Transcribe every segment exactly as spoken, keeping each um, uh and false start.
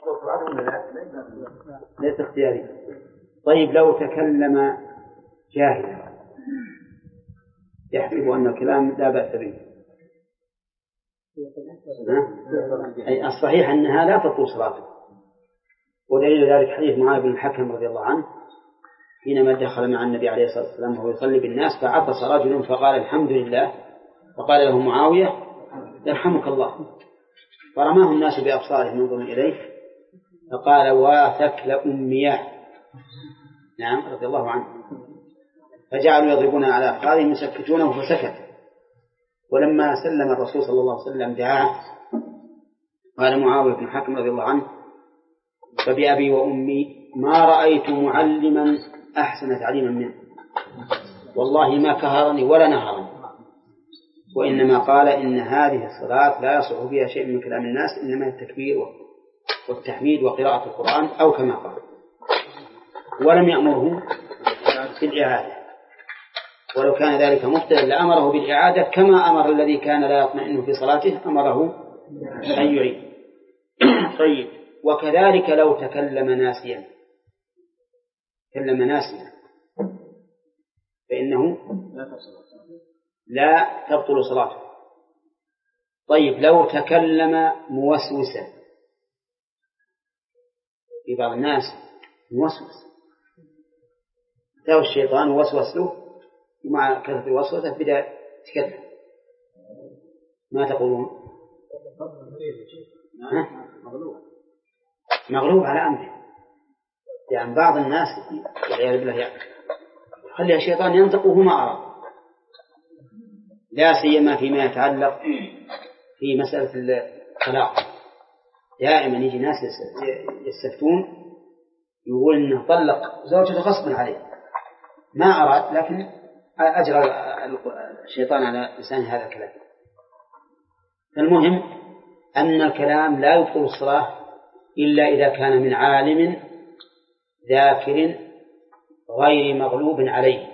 ليس اختياري. طيب لو تكلم جاهلا يحسب أن الكلام لا بأس به، أي الصحيح أنها لا تطول صلاته، ودليل ذلك حديث معاذ بن الحكم رضي الله عنه حينما دخل مع النبي عليه الصلاة والسلام وهو يصلي بالناس فعطس رجل فقال الحمد لله، فقال له معاوية يرحمك الله، فرماه الناس بأبصارهم ينظرون إليه فقال واثكل أمياه، نعم رضي الله عنه، فجعلوا يضربون على أفخاذهم يسكتونه فسكت. ولما سلم الرسول صلى الله عليه وسلم دعاه قال معاوية بن الحكم رضي الله عنه فبأبي وأمي ما رأيت معلما أحسن تعليما منه، والله ما كهرني ولا نهرني، وإنما قال إن هذه الصلاة لا يصح فيها شيء من كلام الناس، إنما التكبير والتحميد وقراءة القرآن أو كما قال، ولم يأمره بالإعادة، ولو كان ذلك مبتلا لأمره بالإعادة كما أمر الذي كان لا يطمئن في صلاته أمره أن يعيد. طيب وكذلك لو تكلم ناسيا تكلم ناسيا فإنه لا تبطل صلاته. طيب لو تكلم موسوسا، في بعض الناس موسوس تاو الشيطان ووسوس له ومع كثرة الوسوسة بدأ يتكلم، ما تقولون؟ مغلوب على أمره، يعني بعض الناس والعياذ بالله يعني خلي الشيطان ينطق وهو ما أرى، لا سيما فيما يتعلق في مسألة الطلاق. دائما يجي ناس يستفتون يقول إنه طلق زوجته غصبا عليه، ما أراد لكن أجرى الشيطان على لسان هذا الكلام. فالمهم أن الكلام لا يبطل الصلاة إلا إذا كان من عالم ذاكر غير مغلوب عليه،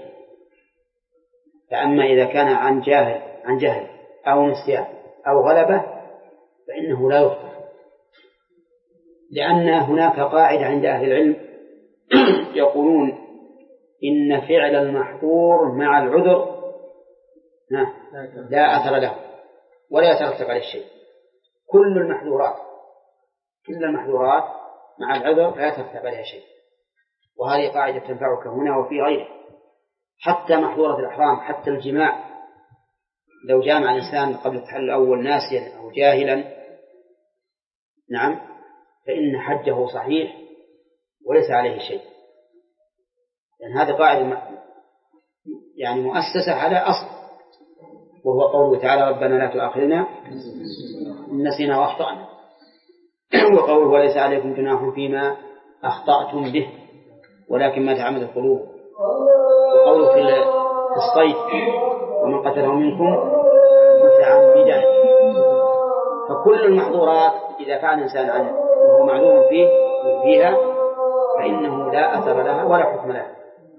فأما إذا كان عن جاهل عن جهل أو نسيان أو غلبة فإنه لا يبطل، لأن هناك قاعدة عند أهل العلم يقولون إن فعل المحظور مع العذر لا أثر له ولا يترتب عليه شيء. كل المحظورات كل المحظورات مع العذر لا يترتب عليها شيء، وهذه قاعدة تنفعك هنا وفي غيره. حتى محظورة الإحرام، حتى الجماع، لو جامع الإنسان قبل التحلل الأول ناسيا أو جاهلا نعم فإن حجه صحيح وليس عليه شيء، لأن هذه قاعدة يعني مؤسسة على أصل، وهو قوله تعالى ربنا لا تؤاخذنا إن نسينا وأخطأنا، وقوله وليس عليكم جناح فيما أخطأتم به ولكن ما تعمد القلوب، وقوله في الصيد ومن قتله منكم متعمدا. فكل المحظورات إذا كان الإنسان عنه وهو معلوم فيه فيها فإنه لا أثر لها ولا حكم لها.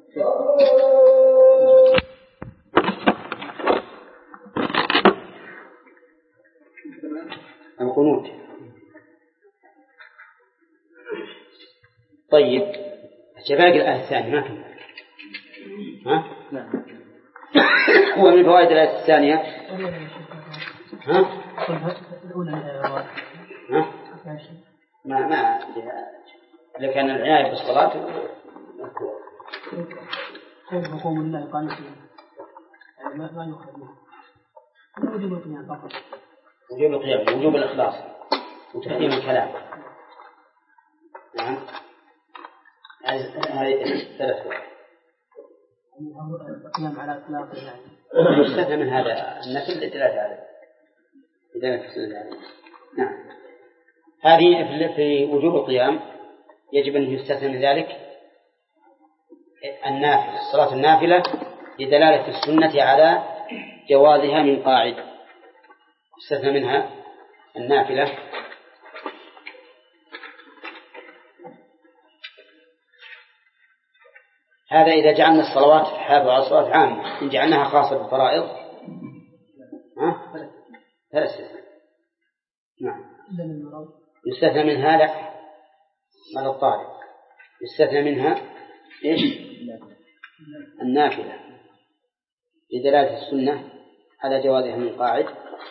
القنوت. طيب باقي الآية الثانية ما كنا ها؟ هو من فوائد الآية الثانية ها؟ ها؟ ما ما إذا كان العناية بالصلاة كيف قوم الله قانتين يعني ما ما يخرج وجوب القيام فقط، وجوب القيام وجوب الإخلاص وتحريم الكلام. نعم هذه ثلاث فوائد. القيام على إطلاق يعني يستثنى من هذا النفل لثلاثة عليه إذا نفسنا عليه. نعم هذه في وجوب القيام يجب أن يستثنى من ذلك النافلة، الصلاة النافلة لدلالة السنة على جوازها من قاعدة، يستثنى منها النافلة. هذا إذا جعلنا الصلوات حافظ على الصلوات عامة، إن جعلناها خاصة بالفرائض ها فلا استثناء. نعم يستثنى من هذا على الطارئ يستثنى منها إيش؟ النافلة لدلالة السنة على جوازها من قاعد،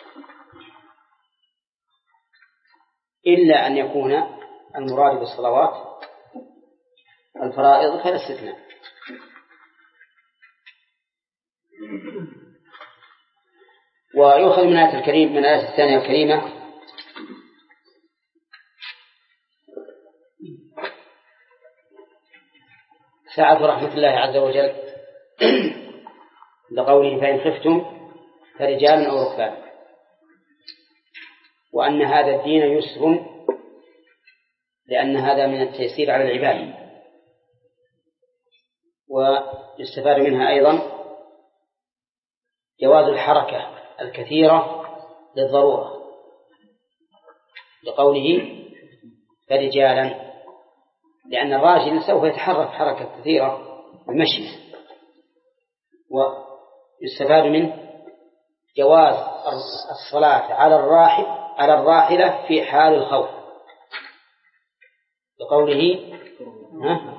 إلا أن يكون المراد بالصلوات الفرائض فلا استثناء. ويؤخذ من آية الكريم من الآية الثانية الكريمة سعة رحمة الله عز وجل لقوله فإن خفتم فرجال أو ركبان، وأن هذا الدين يسر لأن هذا من التيسير على العباد. ويستفاد منها أيضا جواز الحركة الكثيرة للضرورة لقوله فرجالا، لأن الراجل سوف يتحرك حركة كثيرة المشي. ويستفاد منه جواز الصلاة على الراحل على الراحلة في حال الخوف لقوله ها؟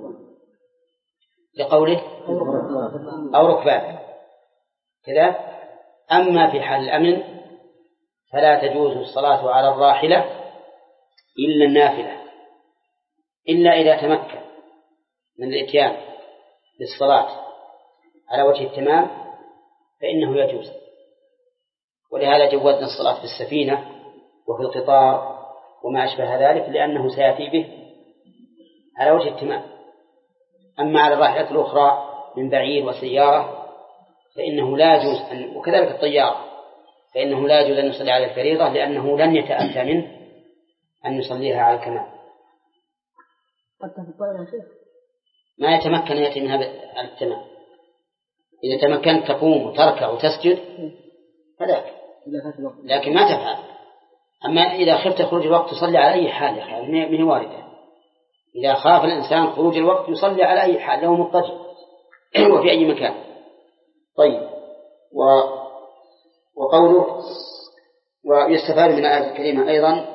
لقوله أو ركبان كذا. أما في حال الأمن فلا تجوز الصلاة على الراحلة إلا النافلة، إلا إذا تمكن من الإتيان بالصلاة على وجه التمام فإنه يجوز. ولهذا جوزنا الصلاة في السفينة وفي القطار وما أشبه ذلك لأنه سيأتي به على وجه التمام. أما على الراحلة الأخرى من بعير وسيارة فإنه لا يجوز أن، وكذلك الطيارة فإنه لا يجوز أن يصلي على الفريضة لأنه لن يتأتى منه أن يصليها على الكمال. ما يتمكن يأتي منها على التمام. إذا تمكنت تقوم وتركع وتسجد فلا، لكن ما تفعل. أما إذا خفت خروج الوقت تصلي على أي حال يا أخي، من واردة. إذا خاف الإنسان خروج الوقت يصلي على أي حال له مضطجع وفي أي مكان. طيب، و... وقوله ويستفاد من الآية الكريمة أيضا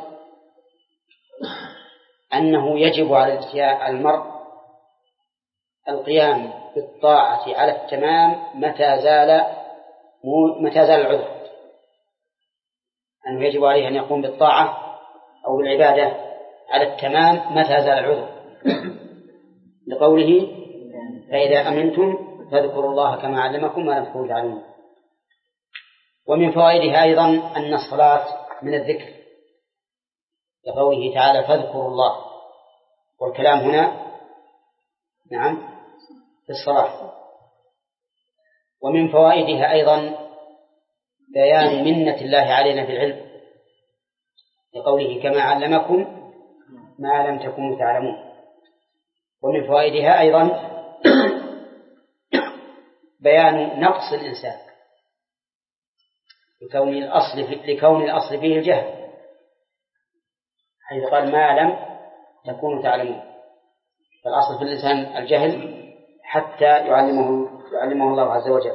أنه يجب على المرء القيام بالطاعة على التمام متى زال متى زال العذر، أنه يجب عليه أن يقوم بالطاعة أو بالعبادة على التمام متى زال العذر لقوله فإذا أمنتم فاذكروا الله كما علمكم ما لم تكونوا تعلمون. ومن فوائدها أيضا أن الصلاة من الذكر لقوله تعالى فاذكروا الله، والكلام هنا نعم في الصلاة. ومن فوائدها أيضا بيان منة الله علينا في العلم لقوله كما علمكم ما لم تكونوا تعلمون. ومن فوائدها أيضا بيان نقص الإنسان لكون الأصل في لكون الأصل فيه الجهل، حيث قال ما لم تكونوا تعلمون، فالأصل في الإنسان الجهل حتى يعلمه يعلمه الله عز وجل.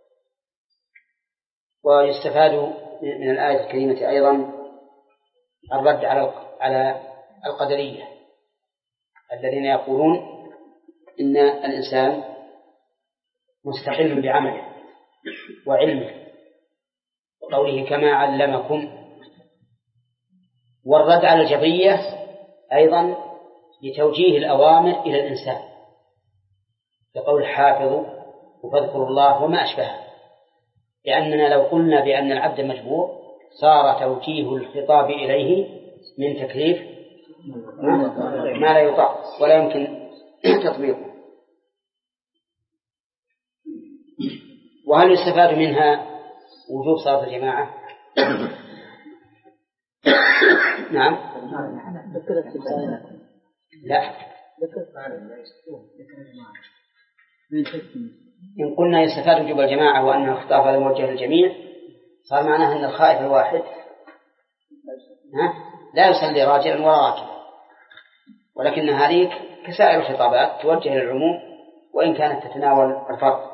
ويستفاد من الآية الكريمة أيضا الرد على على القدرية الذين يقولون إن الإنسان مستقل بعمله وعلمه وقوله كما علمكم. والرد على الجبرية أيضا لتوجيه الأوامر إلى الإنسان كقول حافظوا وفاذكروا الله وما أشبهه، لأننا لو قلنا بأن العبد مجبور صار توجيه الخطاب إليه من تكليف ما لا يطاق ولا يمكن تطبيقه. وهل يستفاد منها وجوب صلاة الجماعة؟ نعم. لا، إن قلنا يستفاد وجوب الجماعة وأن الخطاب هذا موجه للجميع صار معناه أن الخائف الواحد لا يصلي راجلا ولا راكبا، ولكن هذه كسائر الخطابات توجه للعموم وإن كانت تتناول الفرد.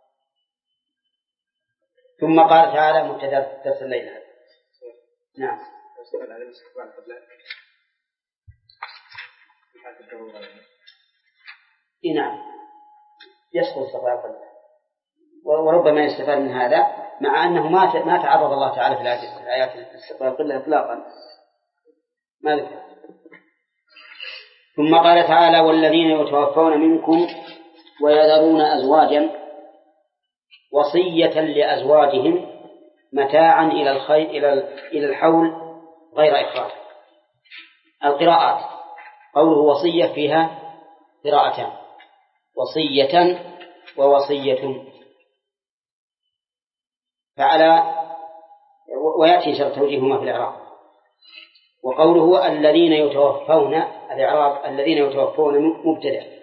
ثم قال تعالى مبتدأ درس الليل هذا. نعم. إيه نعم يسقط استقبال القبلة، وربما يستفاد من هذا مع أنه ما ما تعرض الله تعالى في الآيات استقبال القبلة إطلاقا ما ذكر. ثم قال تعالى والذين يتوفون منكم ويذرون أزواجا وصية لأزواجهم متاعا إلى الخير إلى إلى الحول غير إخراج. القراءات قوله وصية فيها قراءتان وصية ووصية، فعلى ويأتي شرط توجيههما في الإعراب. وقوله الذين يتوفون الإعراب الذين يتوفون مبتدأ،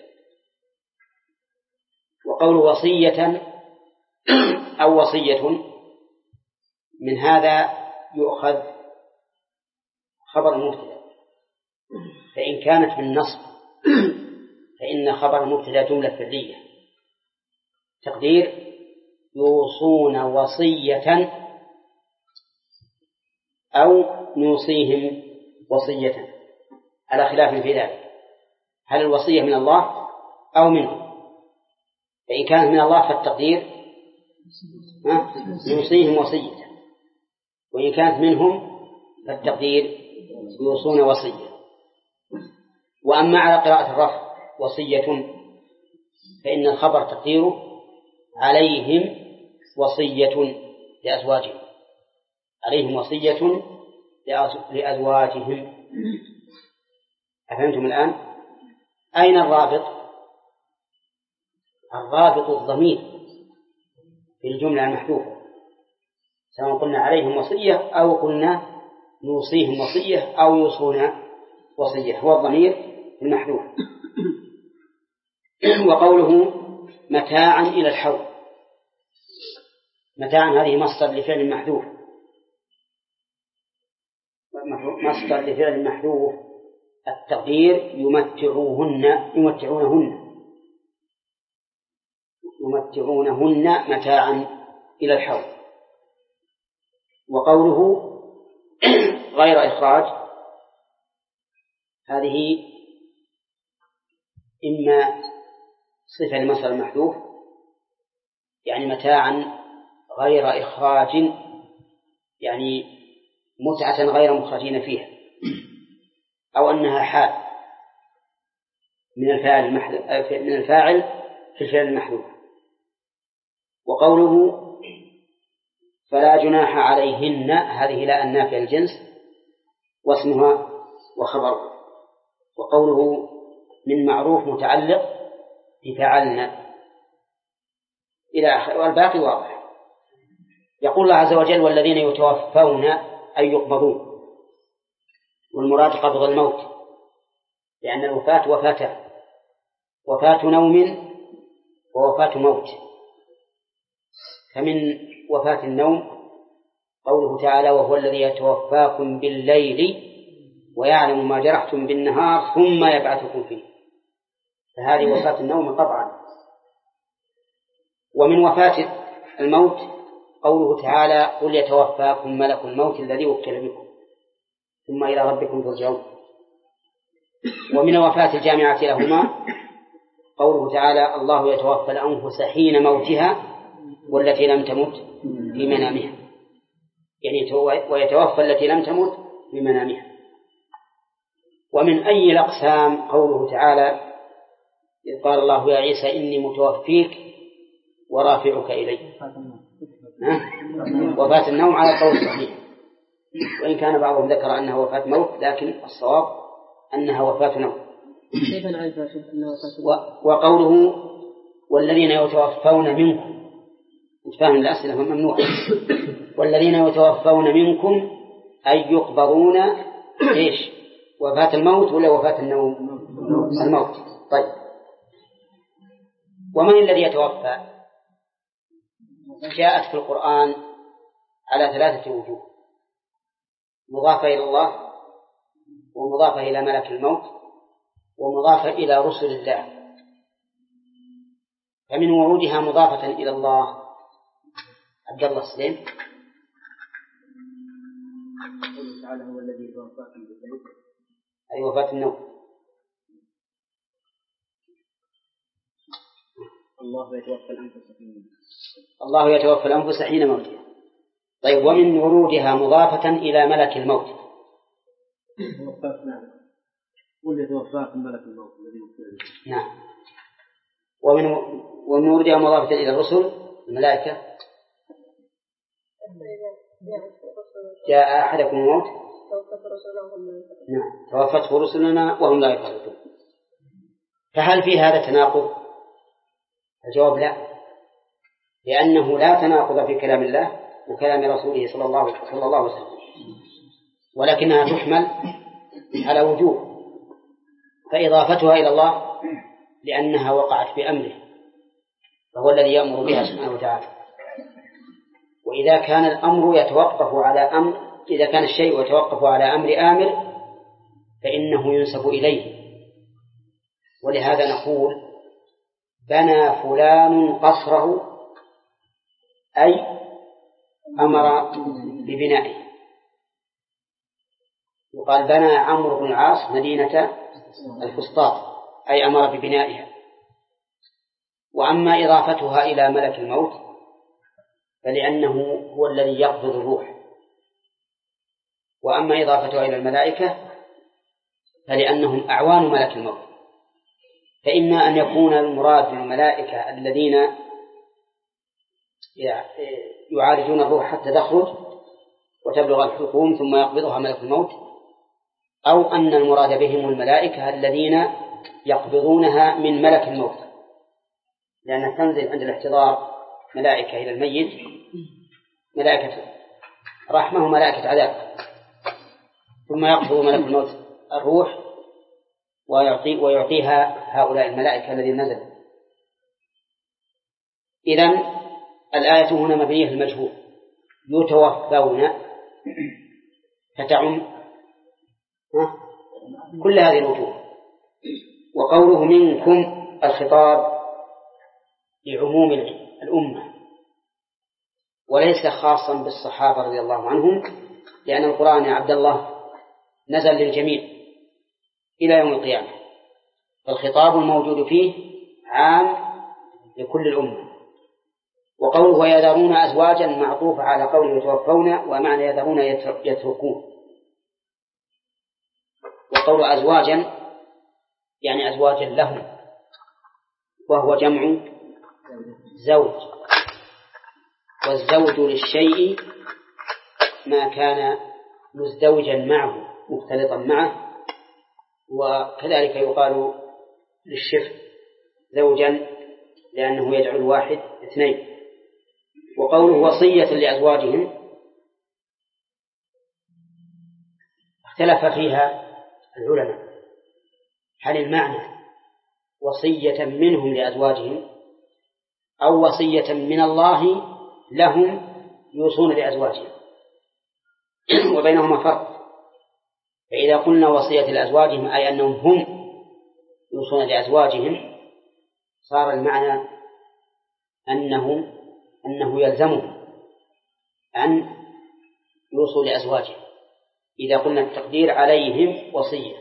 وقوله وصية أو وصية من هذا يؤخذ خبر المبتدأ، فإن كانت بالنصب فإن خبر المبتدأ جملة فعلية تقدير يوصون وصية أو نوصيهم وصية على خلاف في ذلك، هل الوصية من الله أو منه؟ فإن كانت من الله فالتقدير نوصيهم وصية، وإن كانت منهم فالتقدير يوصون وصية. وأما على قراءة الرفع وصية فإن الخبر تقديره عليهم وصية لأزواجهم، عليهم وصية لأزواجهم. أفهمتم الآن؟ أين الرابط؟ الرابط الضمير في الجملة المحذوفة، سواء قلنا عليهم وصية أو قلنا نوصيهم وصية أو يوصون وصية، هو الضمير المحذوف. وقوله متاعا إلى الحول، متاعا هذه مصدر لفعل محذوف، مصدر لفعل محذوف التقدير يمتعوهن يمتعونهن يمتعونهن متاعا إلى الحول. وقوله غير إخراج هذه إما صفة لمصدر المحذوف يعني متاعا غير إخراج يعني متعة غير مخرجين فيها، أو أنها حال من الفاعل من الفاعل في الفعل المحذوف. وقوله فلا جناح عليهن هذه لا النافية الجنس واسمها وخبرها. وقوله من معروف متعلق بفعلنا إلى آخر، والباقي واضح. يقول الله عز وجل والذين يتوفون أي يقبضون، والمراد قبض الموت، لأن الوفاة وفاتان، وفاة نوم ووفاة موت. فمن وفاة النوم قوله تعالى وهو الذي يتوفاكم بالليل ويعلم ما جرحتم بالنهار ثم يبعثكم فيه، فهذه وفاة النوم قطعا. ومن وفاة الموت قوله تعالى قل يتوفاكم ملك الموت الذي وكل بكم ثم إلى ربكم ترجعون. ومن وفاة الجامعة لهما قوله تعالى الله يتوفى الأنفس حين موتها والتي لم تمت في منامها، يعني ويتوفى التي لم تمت في منامها. ومن أي الأقسام قوله تعالى إذ قال الله يا عيسى إني متوفيك ورافعك إلي، وفاة النوم على القول الصحيح، وإن كان بعضهم ذكر أنها وفاة موت لكن الصواب أنها وفاة نوم. وقوله والذين يتوفون منكم متفاهم الأسئلة ممنوعة، والذين يتوفون منكم أي يقبضون إيش وفاة الموت ولا وفاة النوم؟ الموت. طيب ومن الذي يتوفى؟ جاءت في القرآن على ثلاثة وجوه، مضافة إلى الله ومضافة إلى ملك الموت ومضافة إلى رسل الله. فمن ورودها مضافة إلى الله عبد الله السليم قوله تعالى هو الذي يتوفاكم بالليل أي وفاة النوم الله يتوفى الأنفس حين الله يتوفى الأنفس حين موتها. طيب، ومن ورودها مضافة إلى ملك الموت. قل يتوفاكم ملك الموت الذي يوفى. نعم. ومن ومن ورودها مضافة إلى الرسل الملائكة. جاء أحدكم الموت نعم توفته رسلنا وهم لا يفرطون. فهل في هذا تناقض؟ الجواب لا، لأنه لا تناقض في كلام الله وكلام رسوله صلى الله صلى الله عليه وسلم، ولكنها تحمل على وجوه. فإضافتها إلى الله لأنها وقعت بأمره، فهو الذي يأمر بها سبحانه وتعالى. وإذا كان الأمر يتوقف على أمر إذا كان الشيء يتوقف على أمر آمر فإنه ينسب إليه. ولهذا نقول بنى فلان قصره، أي أمر ببنائه. وقال بنى عمرو بن العاص مدينة الفسطاط، أي أمر ببنائها. وأما إضافتها إلى ملك الموت فلأنه هو الذي يقبض الروح، وأما إضافتها إلى الملائكة فلأنهم أعوان ملك الموت. فإما أن يكون المراد بالملائكة الذين يعالجون الروح حتى تخرج وتبلغ الحلقوم ثم يقبضها ملك الموت، أو أن المراد بهم الملائكة الذين يقبضونها من ملك الموت، لأن تنزل عند الاحتضار ملائكة إلى الميت، ملائكة رحمة وملائكة عذاب، ثم يقبض ملك الموت الروح ويعطي ويعطيها هؤلاء الملائكة الذين نزلوا. إذن الآية هنا مبنية المجهول، يتوفون، فتعم كل هذه الوجوه. وقوله منكم الخطاب لعموم الأمة وليس خاصا بالصحابة رضي الله عنهم، لأن القرآن يا عبد الله نزل للجميع إلى يوم القيامة، فالخطاب الموجود فيه عام لكل الأمة. وقوله ويذرون أزواجا معطوف على قوله يتوفون، ومعنى يذرون يتركون. وقول أزواجا يعني أزواجا لهم، وهو جمع زوج، والزوج للشيء ما كان مزدوجا معه مختلطا معه، وكذلك يقال للشفع زوجا لأنه يجعل الواحد اثنين. وقوله وصية لأزواجهم اختلف فيها العلماء، هل المعنى وصية منهم لأزواجهم أو وصية من الله لهم يوصون لأزواجهم، وبينهما فرق. فإذا قلنا وصية لأزواجهم أي أنهم هم يوصون لأزواجهم، صار المعنى أنه أنه يلزمهم أن يوصوا لأزواجهم. إذا قلنا التقدير عليهم وصية،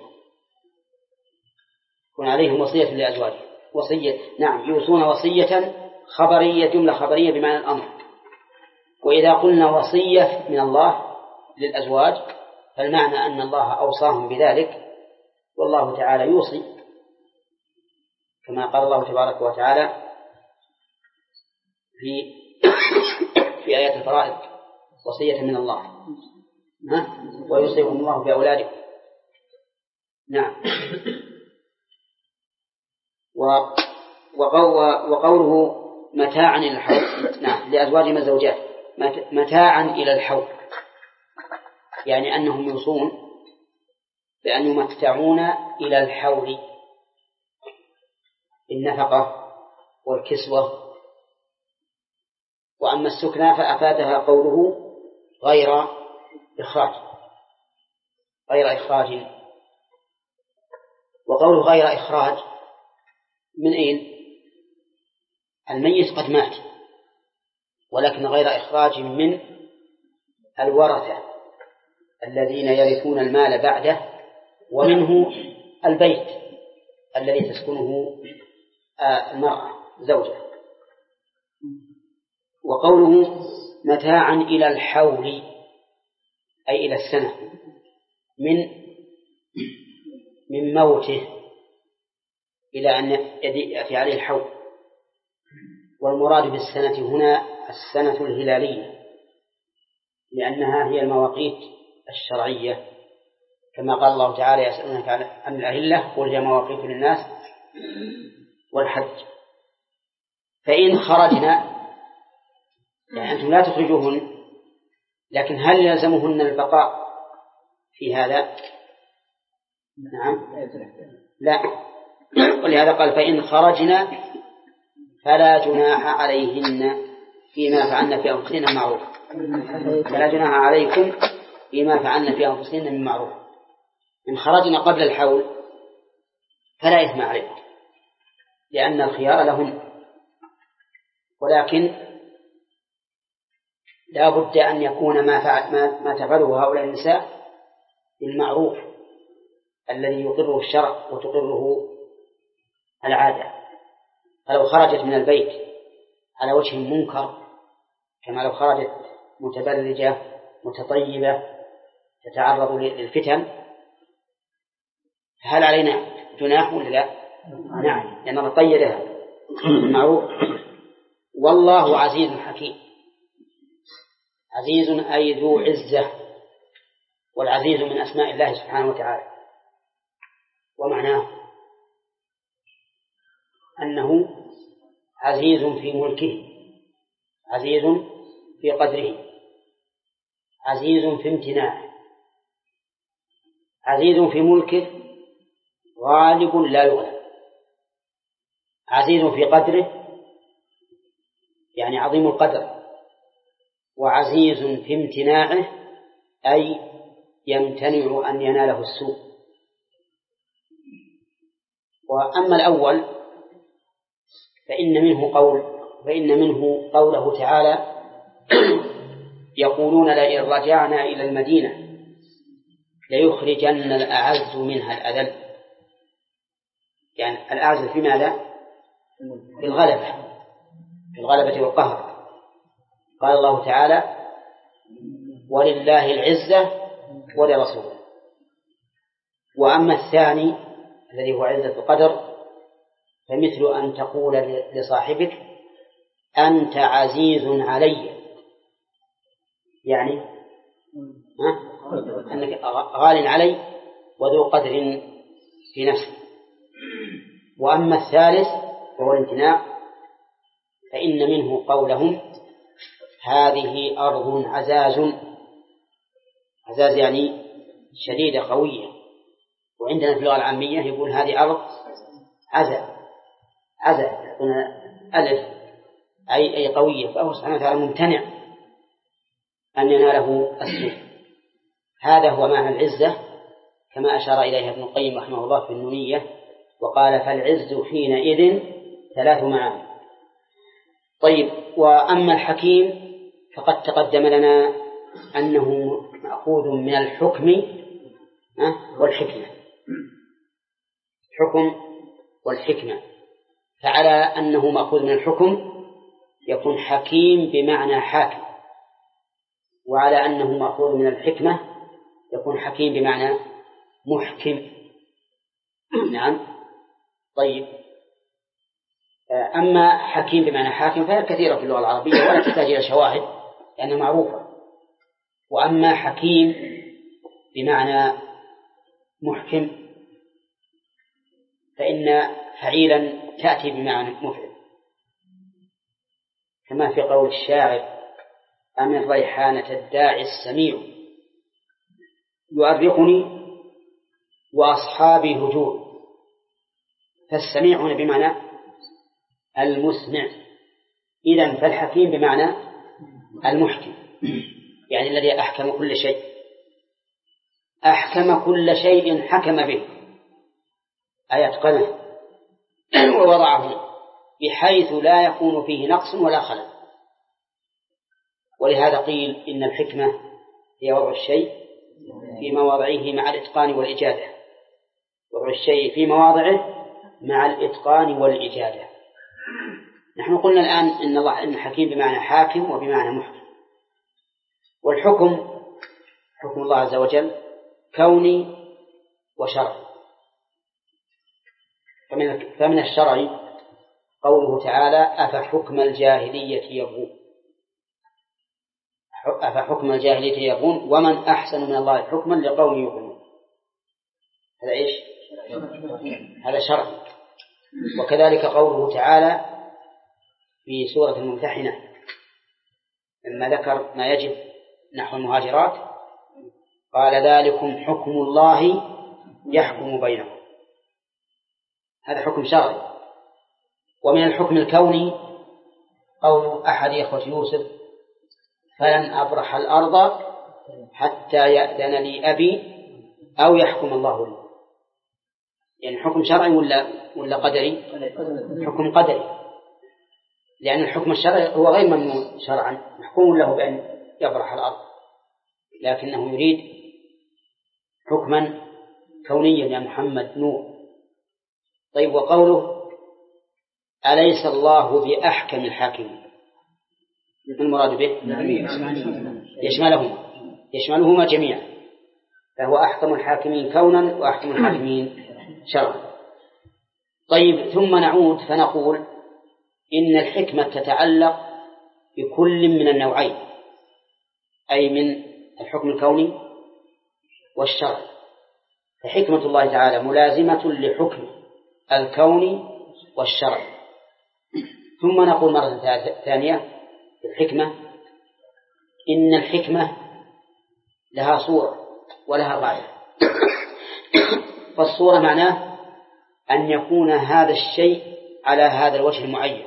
يكون عليهم وصية لأزواجهم، وصية نعم يوصون وصية خبرية، جملة خبرية بمعنى الأمر. وإذا قلنا وصية من الله للأزواج فالمعنى أن الله أوصاهم بذلك، والله تعالى يوصي كما قال الله تبارك وتعالى في في آيات الفرائض وصية من الله ويوصيكم الله بأولادكم. نعم. وقوله متاعا إلى الحول، نعم لأزواجهم الزوجات متاعا إلى الحول، يعني أنهم يوصون بأن يمتعون إلى الحول النفقة والكسوة. وأما السكنى فأفادها قوله غير إخراج غير إخراج. وقوله غير إخراج من أين؟ الميت قد مات، ولكن غير إخراج من الورثة الذين يرثون المال بعده، ومنه البيت الذي تسكنه المرأة زوجة. وقوله متاعا إلى الحول أي إلى السنة من من موته إلى أن يأتي عليه الحول. والمراد بالسنة هنا السنة الهلالية لأنها هي المواقيت الشرعية، كما قال الله تعالى يسألونك عن الأهلة قل هي مواقيت للناس والحج. فإن خرجنا يعني أنتم لا تخرجوهن، لكن هل يلزمهن البقاء في هذا؟ نعم لا. ولهذا قال فإن خرجنا فلا جناح عليهن فيما فعلن في أنفسهن معروف. فلا جناح عليكم فيما فعلن في أنفسهن من معروف. إن خرجنا قبل الحول فلا إثم عليكم لأن الخيار لهن، ولكن لا بد أن يكون ما, فعل ما, ما تفعله هؤلاء النساء بالمعروف الذي يقره الشرع وتقره العادة. فلو خرجت من البيت على وجه منكر كما لو خرجت متبرجة متطيبة تتعرض للفتن هل علينا جناح ولا لا؟ نعم، لأننا طيرها المعروف. والله عزيز حكيم. عزيز أي ذو عزة، والعزيز من أسماء الله سبحانه وتعالى، ومعناه أنه عزيز في ملكه، عزيز في قدره، عزيز في امتناعه، عزيز في ملكه، غالب لا يغلب، عزيز في قدره يعني عظيم القدر، وعزيز في امتناعه أي يمتنع أن يناله السوء. وأما الأول فإن منه قول فإن منه قوله تعالى يقولون لئن رجعنا إلى المدينة ليخرجن الأعز منها الأذل، يعني الأعز في ماذا؟ في الغلبة، في الغلبة والقهر. قال الله تعالى ولله العزة ولرسوله. وأما الثاني الذي هو عزة القدر فمثل أن تقول لصاحبك أنت عزيز علي، يعني أنك غال علي وذو قدر في نفسك. وأما الثالث وهو الامتناع فإن منه قولهم هذه أرض عزاز، عزاز يعني شديدة قوية، وعندنا في اللغة العامية يقول هذه أرض عزا، عزا يعطينا ألف أي أي قوية، فهو سبحانه وتعالى ممتنع أن يناله السوء. هذا هو معنى العزة كما أشار إليها ابن القيم رحمه الله في النونية، وقال فالعز حينئذ ثلاث معاني. طيب، وأما الحكيم فقد تقدم لنا أنه مأخوذ من الحكم والحكمة، الحكم والحكمة. فعلى أنه مأخوذ من الحكم يكون حكيم بمعنى حاكم، وعلى أنه مأخوذ من الحكمة يكون حكيم بمعنى محكم. نعم. طيب، أما حكيم بمعنى حاكم فهي كثيرة في اللغة العربية ولا تحتاج إلى شواهد لأنها معروفة. وأما حكيم بمعنى محكم فإن فعيلا تأتي بمعنى مفعل، كما في قول الشاعر أمن ريحانة الداعي السميع يؤرقني وأصحابي هجور. فالسميع هنا بمعنى المسمع، إذن فالحكيم بمعنى المحكم، يعني الذي أحكم كل شيء، أحكم كل شيء حكم به أي أتقنه ووضعه بحيث لا يكون فيه نقص ولا خلل. ولهذا قيل إن الحكمة هي وضع الشيء في مواضعه مع الإتقان والإجادة، وضع الشيء في مواضعه مع الإتقان والإجادة. نحن قلنا الآن إن الله إن حكيم بمعنى حاكم وبمعنى محكم، والحكم حكم الله عز وجل كوني وشرعي. فمن, فمن الشرع قوله تعالى أفحكم الجاهلية يبغون، أفحكم الجاهلية يبغون ومن أحسن من الله حكما لقوم يوقنون. هذا إيش؟ هذا شرع. وكذلك قوله تعالى في سورة الممتحنة لما ذكر ما يجب نحو المهاجرات قال ذلكم حكم الله يحكم بينكم، هذا حكم شرعي. ومن الحكم الكوني قول أحد إخوة يوسف فلن أبرح الأرض حتى يأذن لي أبي أو يحكم الله لي، يعني حكم شرعي ولا ولا قدري؟ حكم قدري، لأن الحكم الشرعي هو غير ممنوع شرعا، محكوم له بأن يبرح الأرض، لكنه يريد حكما كونيا يا محمد نور. طيب، وقوله أليس الله بأحكم الحاكمين، المراد به يشملهما يشملهما جميعا، فهو أحكم الحاكمين كونا وأحكم الحاكمين شرعا. طيب، ثم نعود فنقول إن الحكمة تتعلق بكل من النوعين، أي من الحكم الكوني والشرعي، فحكمة الله تعالى ملازمة لحكم الكوني والشرعي. ثم نقول مرة ثانية الحكمة إن الحكمة لها صورة ولها غاية. فالصورة معناه أن يكون هذا الشيء على هذا الوجه المعين،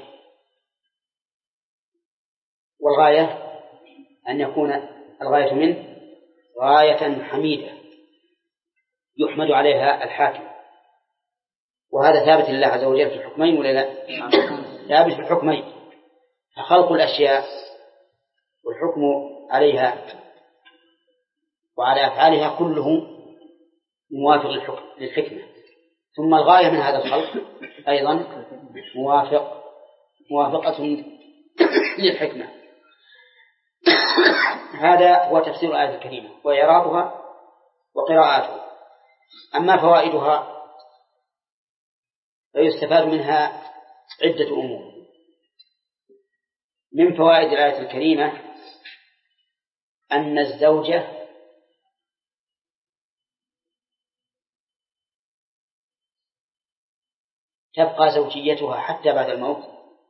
والغاية أن يكون الغاية منه غاية حميدة يحمد عليها الحاكم، وهذا ثابت لله عز وجل في الحكمين ولا لا؟ ثابت في الحكمين، فخلق الأشياء والحكم عليها وعلى أفعالها كله موافق للحكمة، ثم الغاية من هذا الخلق أيضا موافق موافقة للحكمة. هذا هو تفسير الآية الكريمة وإعرابها وقراءاتها. أما فوائدها فيستفاد منها عدة أمور. من فوائد الآية الكريمة أن الزوجة تبقى زوجيتها حتى بعد الموت.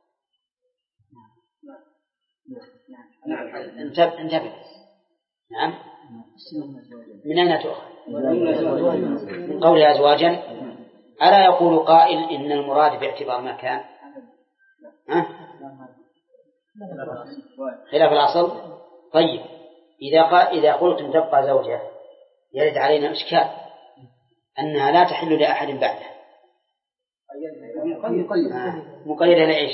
انتبه. نعم. من أين تؤخذ؟ من قولها أزواجا. ألا يقول قائل إن المراد باعتبار ما كان؟ ها؟ خلاف الأصل. طيب، إذا قال إذا قلتم تبقى زوجة يرد علينا إشكال أنها لا تحل لأحد بعده. مقيدة لإيش؟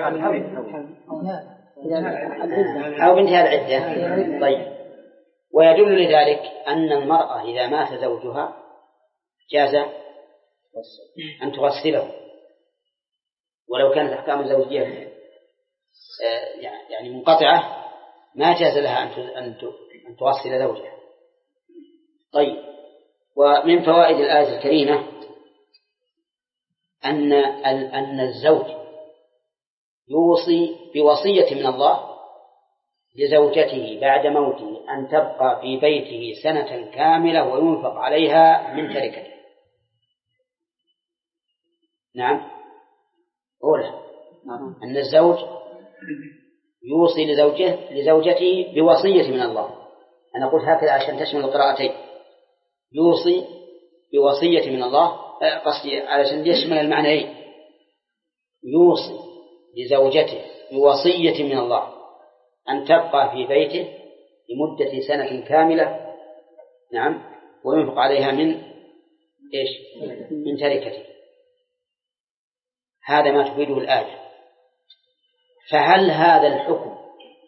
أو بانتهاء العدة. طيب، ويدل لذلك أن المرأة إذا مات زوجها جاز أن تغسله، ولو كانت أحكام الزوجية يعني منقطعة ما جاز لها أن تغسل زوجها. طيب، ومن فوائد الآية الكريمة أن أن الزوج يوصي بوصية من الله لزوجته بعد موته أن تبقى في بيته سنة كاملة وينفق عليها من تركته. نعم، أولا أن الزوج يوصي لزوجته لزوجته بوصية من الله. أنا قلت هكذا عشان تشمل القراءتين، يوصي بوصية من الله، قصدي علشان يشمل المعنيين، يوصي لزوجته بوصية من الله أن تبقى في بيته لمدة سنة كاملة، نعم، وينفق عليها من إيش؟ من تركته. هذا ما تفيده الآية. فهل هذا الحكم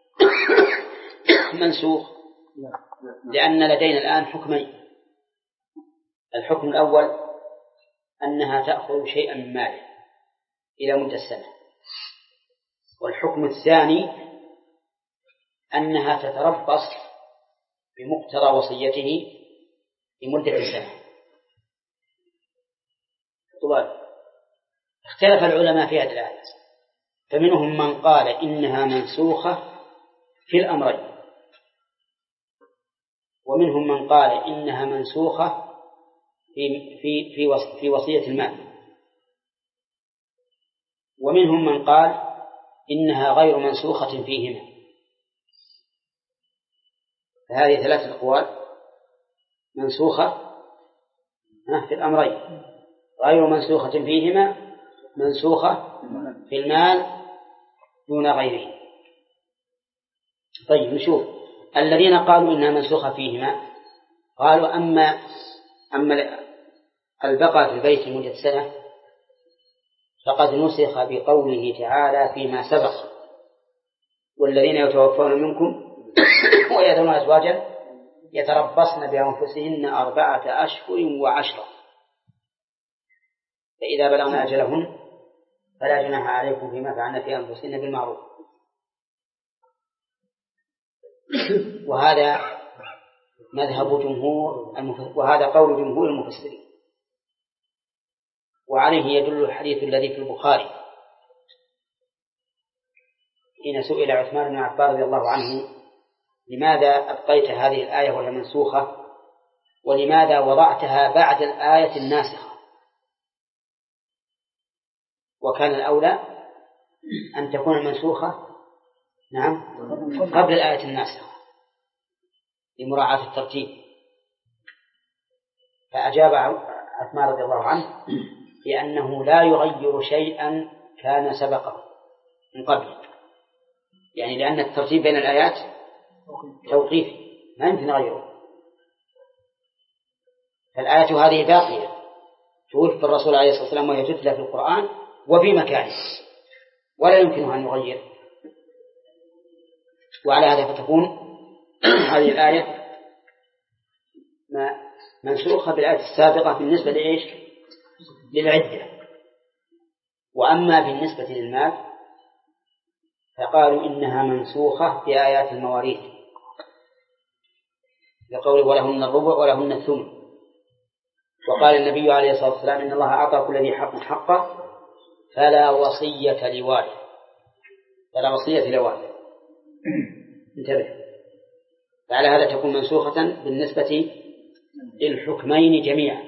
منسوخ؟ لأن لدينا الآن حكمين. الحكم الأول أنها تأخذ شيئا من ماله إلى مدة السنة، والحكم الثاني أنها تتربص بمقتضى وصيته لمدة سنة. طبعا اختلف العلماء في هذه الآية، فمنهم من قال إنها منسوخة في الأمرين، ومنهم من قال إنها منسوخة في في في في وصية المال، ومنهم من قال إنها غير منسوخة فيهما. فهذه ثلاثة أقوال: منسوخة في الأمرين، غير منسوخة فيهما، منسوخة في المال دون غيره. طيب نشوف الذين قالوا إنها منسوخة فيهما. قالوا أما أما البقاء في البيت مدة سنة فقد نسخ بقوله تعالى فيما سبق: والذين يتوفون منكم ويذرون أزواجا يتربصن بأنفسهن أربعة أشهر وعشرة فإذا بلغن أجلهن فلا جناح عليكم فيما فعلن في أنفسهن بالمعروف. وهذا مذهب جمهور المفسرين، وهذا قول جمهور المفسرين، وعليه يدل الحديث الذي في البخاري حين سئل عثمان بن عفان رضي الله عنه: لماذا أبقيت هذه الآية وهي منسوخة، ولماذا وضعتها بعد الآية الناسخة؟ وكان الأولى أن تكون منسوخة نعم قبل الآية الناسخة لمراعاة الترتيب. فأجاب عثمان رضي الله عنه بأنه لا يغير شيئا كان سبقه من قبل، يعني لأن الترتيب بين الآيات توقيفي ما يمكن غيره. فالآية هذه باقية توفي الرسول عليه الصلاة والسلام وهي تتلى في القرآن وفي مكانه ولا يمكنها أن يغير. وعلى هذا فتكون هذه الآية منسوخة بالآية السابقة بالنسبة لإيش؟ للعدة. وأما بالنسبة للمال فقالوا إنها منسوخة بآيات المواريث لقوله: ولهن الربع ولهن الثمن. وقال النبي عليه الصلاة والسلام: إن الله أعطى كل ذي حق حقه فلا وصية لوارث فلا وصية لوارث. انتبه، فعلى هذا تكون منسوخة بالنسبة للحكمين جميعا.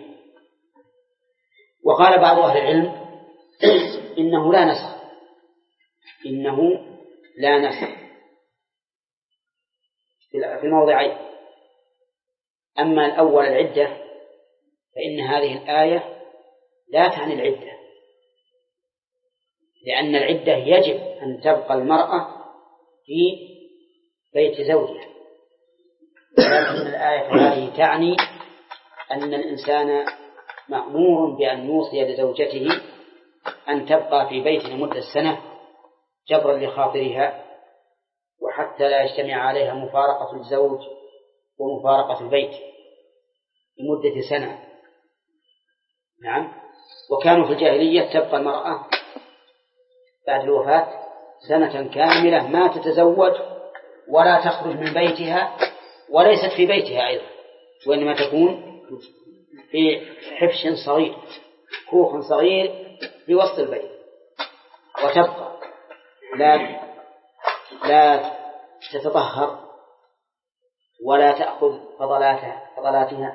وقال بعض أهل العلم إنه لا نسخ إنه لا نسخ في الموضعين. أما الأول العدة فإن هذه الآية لا تعني العدة، لأن العدة يجب أن تبقى المرأة في بيت زوجها، ولكن الآية هذه تعني أن الإنسان مأمور بأن يوصي لزوجته أن تبقى في بيت لمدة سنة جبرا لخاطرها، وحتى لا يجتمع عليها مفارقة الزوج ومفارقة البيت لمدة سنة. نعم. وكانوا في الجاهلية تبقى المرأة بعد الوفاة سنة كاملة ما تتزوج ولا تخرج من بيتها، وليست في بيتها أيضا، وإنما تكون في حفش صغير، كوخ صغير في وسط البيت، وتبقى لا لا تتطهر ولا تأخذ فضلاتها فضلاتها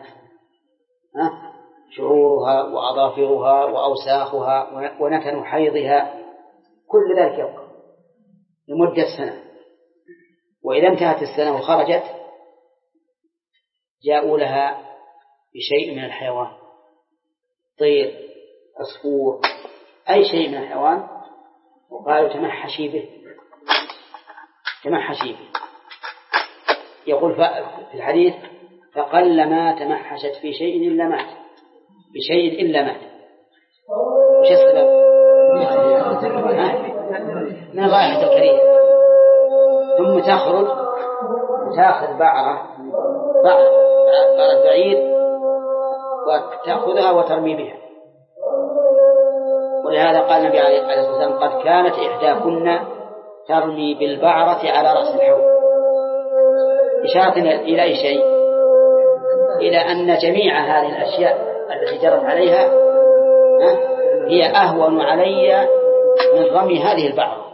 شعورها وأظافرها وأوساخها ونتن حيضها، كل ذلك يبقى لمدة سنة. وإذا انتهت السنة وخرجت جاءوا لها بشيء من الحيوان، طير، عصفور، أي شيء من الحيوان، وقالوا تمحشي به تمحشي به. يقول في الحديث: فقل ما تمحشت في شيء إلا مات بشيء إلا مات. وش السبب؟ من رائحة الكريه. ثم تخرج وتأخذ بعرة بعرة بعيد وتأخذها وترمي بها. ولهذا قال النبي عليه الصلاة والسلام: قد كانت إحداكن ترمي بالبعرة على رأس الحوض، إشارة إلى أي شيء؟ إلى أن جميع هذه الأشياء التي جرت عليها هي أهون علي من رمي هذه البعرة.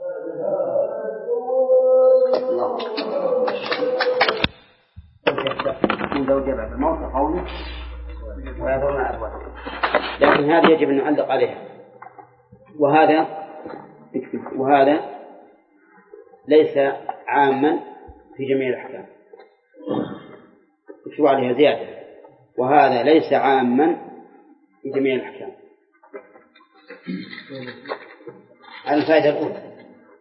الله من زوجة بعد الموت قوله ويذرون أزواجهم، لكن هذه يجب أن نعلق عليها. وهذا وهذا ليس عاما في جميع الأحكام، اكتبوا عليها زيادة، وهذا ليس عاما في جميع الأحكام. على الفائدة الأولى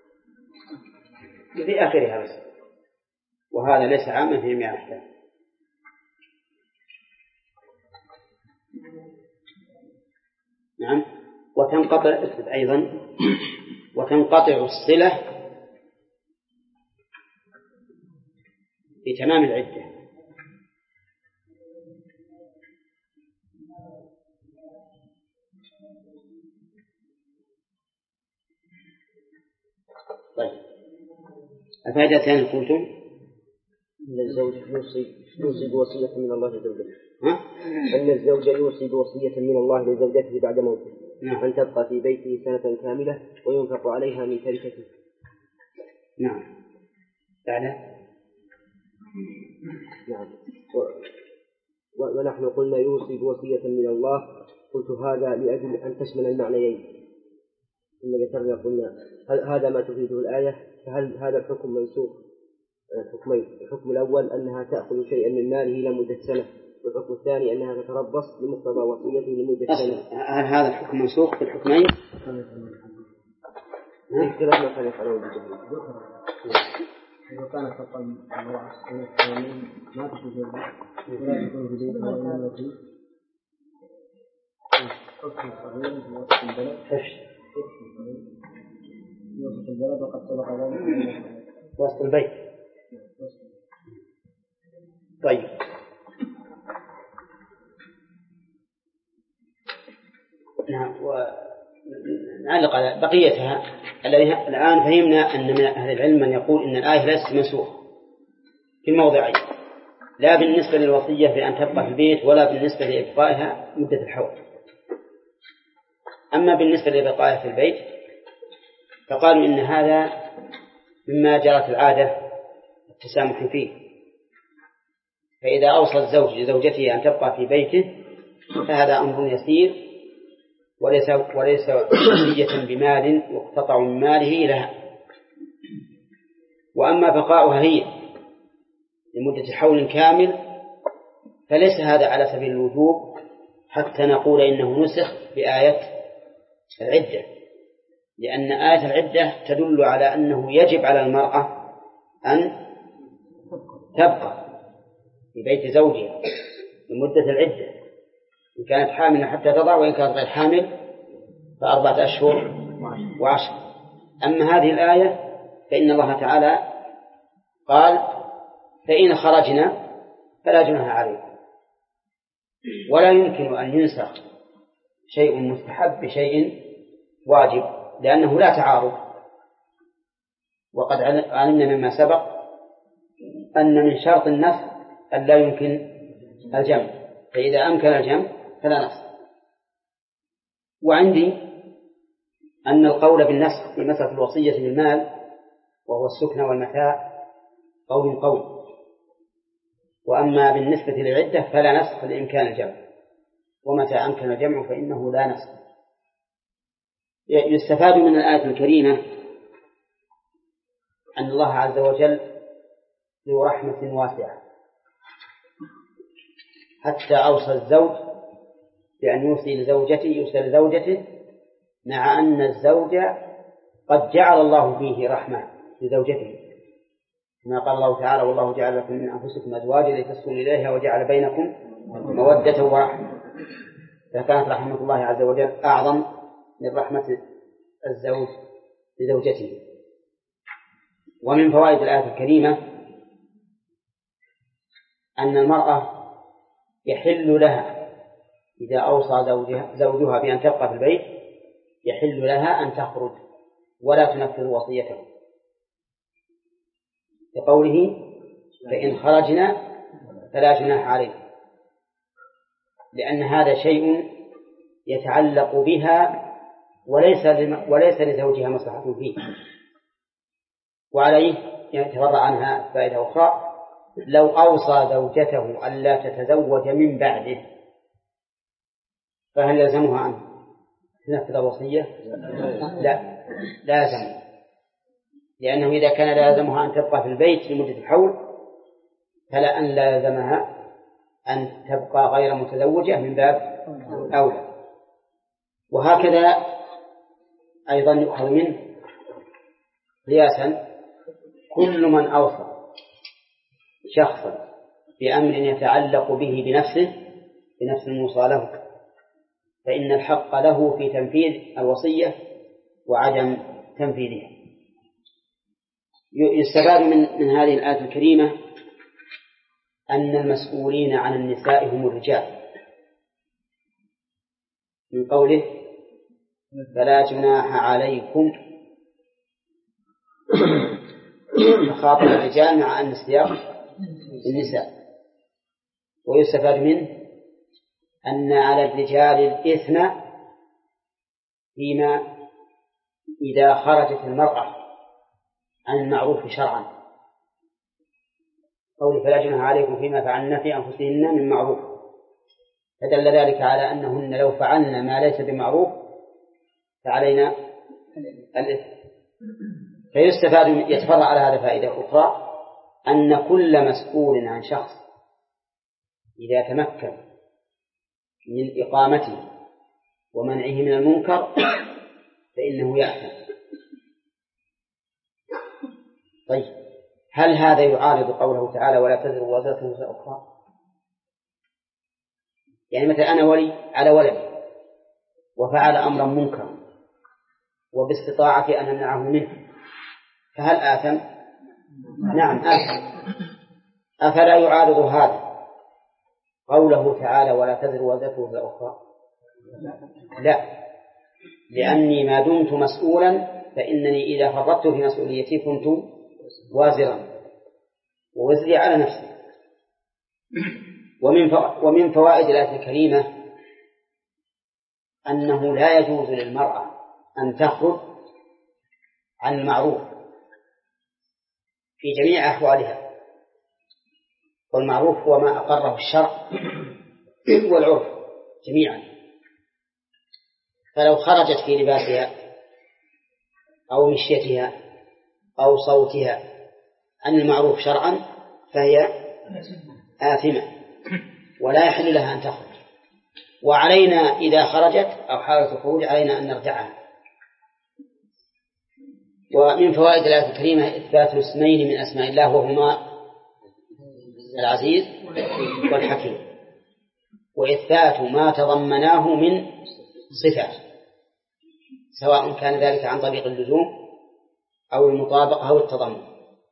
في آخرها بس، وهذا ليس عاما في جميع الأحكام. نعم. وتنقطع أيضا وتنقطع الصلة بتمام العدة. طيب الفائدة الثانية قلتم أن الزوج يوصي يوصي بوصية من الله لزوجته. ها؟ أن الزوج يوصي بوصية من الله لزوجته بعد موته. نعم. أن تبقى في بيته سنة كاملة وينفق عليها من تركته. نعم. بعد. نعم. و... ونحن قلنا يوصي بوصية من الله، قلت هذا لأجل أن تشمل المعنيين. ثم ذكرنا قلنا هذا ما تفيده الآية، فهل هذا الحكم منسوخ؟ الحكمين، الحكم الأول أنها تأخذ شيئا من ماله لمدة سنة، والحكم الثاني أنها تتربص لمقتضى وصيته لمدة سنة. هل هذا الحكم منسوخ في الحكمين؟ اختلاف ما كان يفعله بالجهل. إذا كانت تقل الوعص والقانون ما تشوفه ولا تكون في بيت ولا في حكم صغير في وسط البلد، حكم صغير في وسط البلد وقد سبق ذلك وسط البيت. طيب نعم. ونعلق على بقيتها. الآن فهمنا أن من أهل العلم من يقول إن الآية ليست منسوخة في الموضعين، لا بالنسبة للوصية بأن تبقى في البيت ولا بالنسبة لإبقائها مدة الحول. أما بالنسبة لإبقائها في البيت فقالوا إن هذا مما جرت العادة التسامح فيه، فإذا أوصى الزوج لزوجته أن تبقى في بيته فهذا أمر يسير وليس وليس وصية بمال يقتطع من ماله لها. وأما بقاؤها هي لمدة حول كامل فليس هذا على سبيل الوجوب حتى نقول إنه نسخ بآية العدة، لأن آية العدة تدل على أنه يجب على المرأة أن تبقى في بيت زوجها لمدة العدة إن كانت حاملا حتى تضع، وإن كانت غير حامل فأربعة أشهر وعشر. أما هذه الآية فإن الله تعالى قال فإن خرجنا فلا جناح عليكم، ولا يمكن أن ينسخ شيء مستحب بشيء واجب لأنه لا تعارض. وقد علمنا مما سبق أن من شرط النسخ أن لا يمكن الجمع، فإذا أمكن الجمع فلا نسخ. وعندي أن القول بالنسخ في مسألة الوصية بالمال وهو السكن والمتاع قول قول، وأما بالنسبة للعدة فلا نسخ لإمكان الجمع، ومتى أمكن الجمع فإنه لا نسخ. يستفاد من الآية الكريمة أن الله عز وجل ذو رحمة واسعة، حتى أوصى الزوج بأن يوصي لزوجته يوصي لزوجته مع أن الزوج قد جعل الله فيه رحمة لزوجته، كما قال الله تعالى والله جعل لكم من أنفسكم أزواجا لتسكنوا إليها وجعل بينكم مودة ورحمة. فكانت رحمة الله عز وجل أعظم من رحمة الزوج لزوجته. ومن فوائد الآية الكريمة أن المرأة يحل لها إذا أوصى زوجها, زوجها بأن تبقى في البيت يحل لها أن تخرج ولا تنفذ وصيته لقوله فإن خرجنا فلا جناح عليه، لأن هذا شيء يتعلق بها وليس وليس لزوجها مصلحة فيه. وعليه يتفرع عنها فائدة أخرى: لو أوصى زوجته ألا تتزوج من بعده فهل يلزمها أن تنفذ الوصية؟ لا، لازم، لأنه إذا كان لازمها أن تبقى في البيت لمدة الحول فلا أن لازمها أن تبقى غير متزوجة من باب أولى. وهكذا أيضا يؤخذ منه قياسا: كل من أوصى شخصا بأمر يتعلق به بنفسه بنفس الموصى له فإن الحق له في تنفيذ الوصية وعدم تنفيذها. يستفاد من من هذه الآية الكريمة أن المسؤولين عن النساء هم الرجال، من قوله فلا جناح عليكم، فخاطب الرجال مع أن السياق النساء. ويستفاد منه أن على الرجال الإثم فيما إذا خرجت المرأة عن المعروف شرعا، قول فلا جناح عليكم فيما فعلن في أنفسهن من معروف، فدل ذلك على أنهن لو فعلن ما ليس بمعروف فعلينا الإثم. فيستفاد يتفرع على هذا فائدة أخرى: أن كل مسؤول عن شخص إذا تمكن من إقامته ومنعه من المنكر فإنه يأثم. طيب، هل هذا يعارض قوله تعالى ولا تزر وازرة وزر أخرى؟ يعني مثلا أنا ولي على ولد وفعل أمرا منكرا وباستطاعتي أن أمنعه منه، فهل آثم؟ نعم آثم. أفلا يعارض هذا قوله تعالى ولا تزر وازرة وزر أخرى؟ لا، لأني ما دمت مسؤولا فإنني إذا فرطت في مسؤوليتي كنت وازرا ووزري على نفسي. ومن ومن فوائد الآية الكريمة أنه لا يجوز للمرأة أن تخرج عن المعروف في جميع أحوالها، والمعروف هو ما أقره الشرع والعرف جميعا. فلو خرجت في لباسها أو مشيتها أو صوتها عن المعروف شرعا فهي آثمة ولا يحل لها أن تخرج. وعلينا إذا خرجت أو حاولت الخروج علينا أن نرجعها. ومن فوائد الآية الكريمة إثبات اسمين من أسماء الله وهما العزيز والحكيم، وإثبات ما تضمناه من صفات، سواء كان ذلك عن طريق اللزوم أو المطابقة أو التضمن.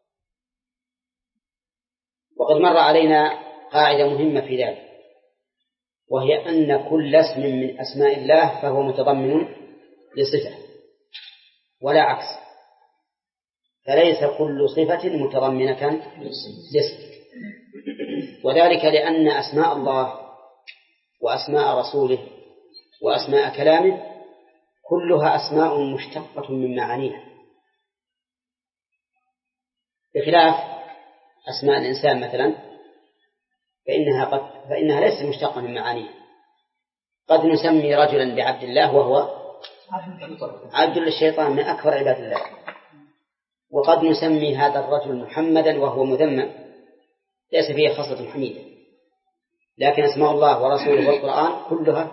وقد مر علينا قاعدة مهمة في ذلك، وهي أن كل اسم من أسماء الله فهو متضمن لصفة ولا عكس، فليس كل صفة متضمنة لاسم. وذلك لأن أسماء الله وأسماء رسوله وأسماء كلامه كلها أسماء مشتقة من معانيها، بخلاف أسماء الإنسان مثلا فإنها, قد فإنها ليست مشتقة من معانيها. قد نسمي رجلا بعبد الله وهو عبد للشيطان من أكبر عباد الله، وقد نسمي هذا الرجل محمدا وهو مذمم ليس فيه خصلة حميدة. لكن أسماء الله ورسوله والقرآن كلها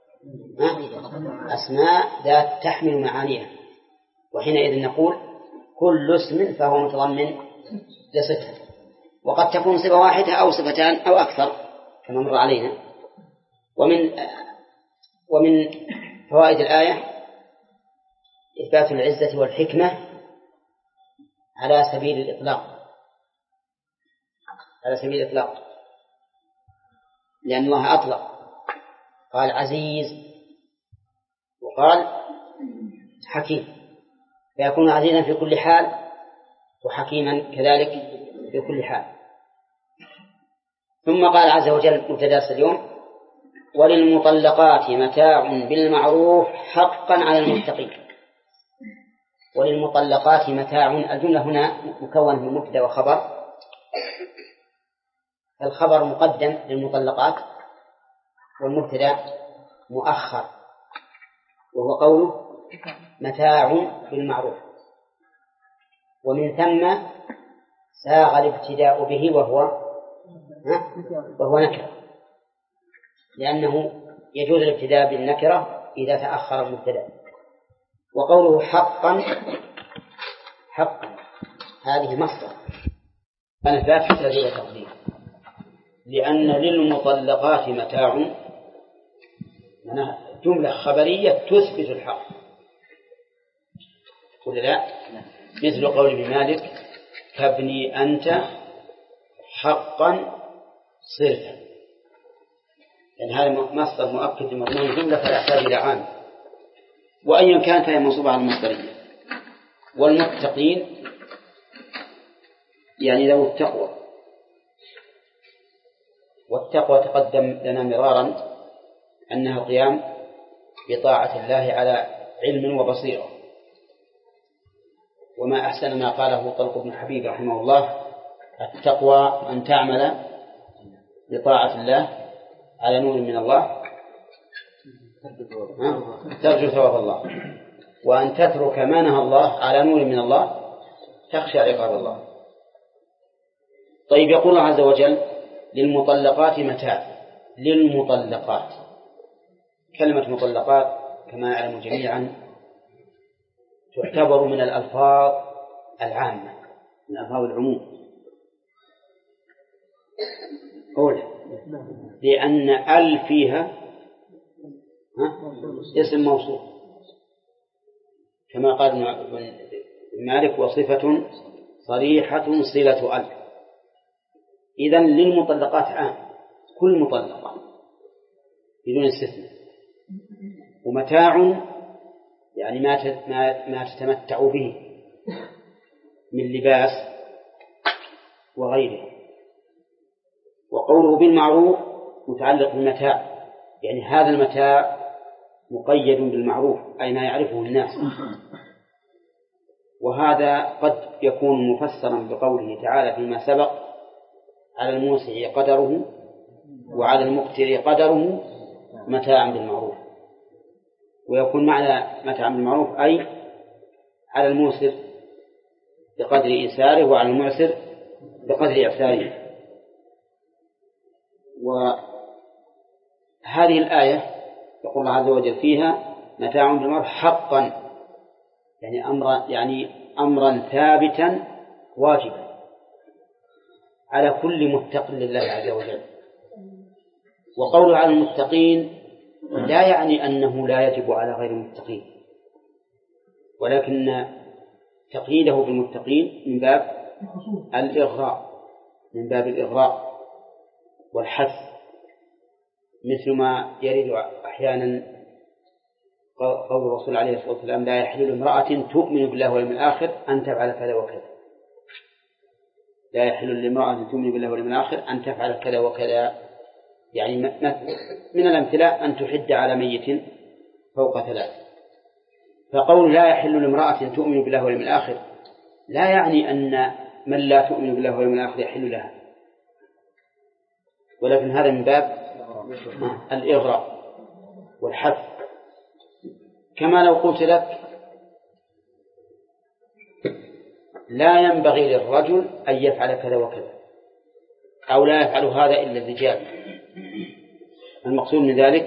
أسماء ذات تحمل معانيها، وحينئذ نقول كل اسم فهو متضمن لصفة، وقد تكون صفة واحدة أو صفتان أو أكثر كما مر علينا. ومن ومن فوائد الآية إثبات العزة والحكمة على سبيل الإطلاق على سبيل الإطلاق لأن الله أطلق، قال عزيز وقال حكيم، فيكون عزيزا في كل حال وحكيما كذلك بكل حال. ثم قال عز وجل مبتدأ اليوم: وللمطلقات متاع بالمعروف حقا على المتقين. وللمطلقات متاع، الجملة هنا مكونة من مبتدأ وخبر. الخبر مقدم للمطلقات والمبتدأ مؤخر، وهو قوله متاع بالمعروف، ومن ثم ساغ الابتداء به وهو وهو نكرة، لأنه يجوز الابتداء بالنكرة إذا تأخر المبتدأ. وقوله حقا حقا هذه مصدر أنا لا تحتاج إلى تقدير، لأن للمطلقات متاع جملة خبرية تثبت الحق، ولا لا؟ مثل قول ابن مالك: كابني أنت حقا صرفا، يعني هذا مصدر مؤكد لمضمون الجملة فلا يحتاج إلى عام، وأيا كانت هي منصوبة على المصدرية. والمتقين يعني ذو التقوى، والتقوى تقدم لنا مرارا أنها القيام بطاعة الله على علم وبصيرة. وما أحسن ما قاله طلق بن حبيب رحمه الله: التقوى أن تعمل بطاعة الله على نور من الله ترجو ثواب الله، وأن تترك ما نهى الله على نور من الله تخشى عقاب الله. طيب، يقول الله عز وجل: للمطلقات متاع. للمطلقات، كلمة مطلقات كما يعلم جميعا تعتبر من الألفاظ العامة، من ألفاظ العموم. قول لأن ال فيها اسم موصول، كما قال ابن مالك: وصفة صريحة صلة ال. إذن للمطلقات عام، كل مطلقة بدون استثناء. ومتاع يعني ما ما تتمتع به من لباس وغيره. وقوله بالمعروف متعلق بالمتاع، يعني هذا المتاع مقيد بالمعروف، أي ما يعرفه الناس. وهذا قد يكون مفسرا بقوله تعالى فيما سبق: على الموسع قدره وعلى المقتر قدره متاعا بالمعروف. ويكون معنى متاعا بالمعروف أي على الموسر بقدر إيساره وعلى المعسر بقدر إعساره. وهذه الآية يقول الله عز وجل فيها متاع بالمعروف حقا، يعني أمرا يعني أمرا ثابتا واجبا على كل متق لله عز وجل. وقوله على المتقين لا يعني أنه لا يجب على غير المتقين، ولكن تقييده بالمتقين من باب الإغراء من باب الإغراء والحث، مثل ما يرد أحيانا قول الرسول عليه الصلاة والسلام: لا يحل لامرأة تؤمن بالله واليوم الآخر أن تفعل كذا وكذا. لا يحل لامرأة تؤمن بالله واليوم الآخر أن تفعل كذا وكذا، يعني من الأمثلة أن تحد على ميت فوق ثلاث. فقول لا يحل لامرأة تؤمن بالله واليوم الآخر لا يعني أن من لا تؤمن بالله واليوم الآخر يحل لها، ولكن هذا من باب الإغراء والحث. كما لو قلت لك: لا ينبغي للرجل أن يفعل كذا وكذا، أو لا يفعل هذا إلا الرجال. المقصود من ذلك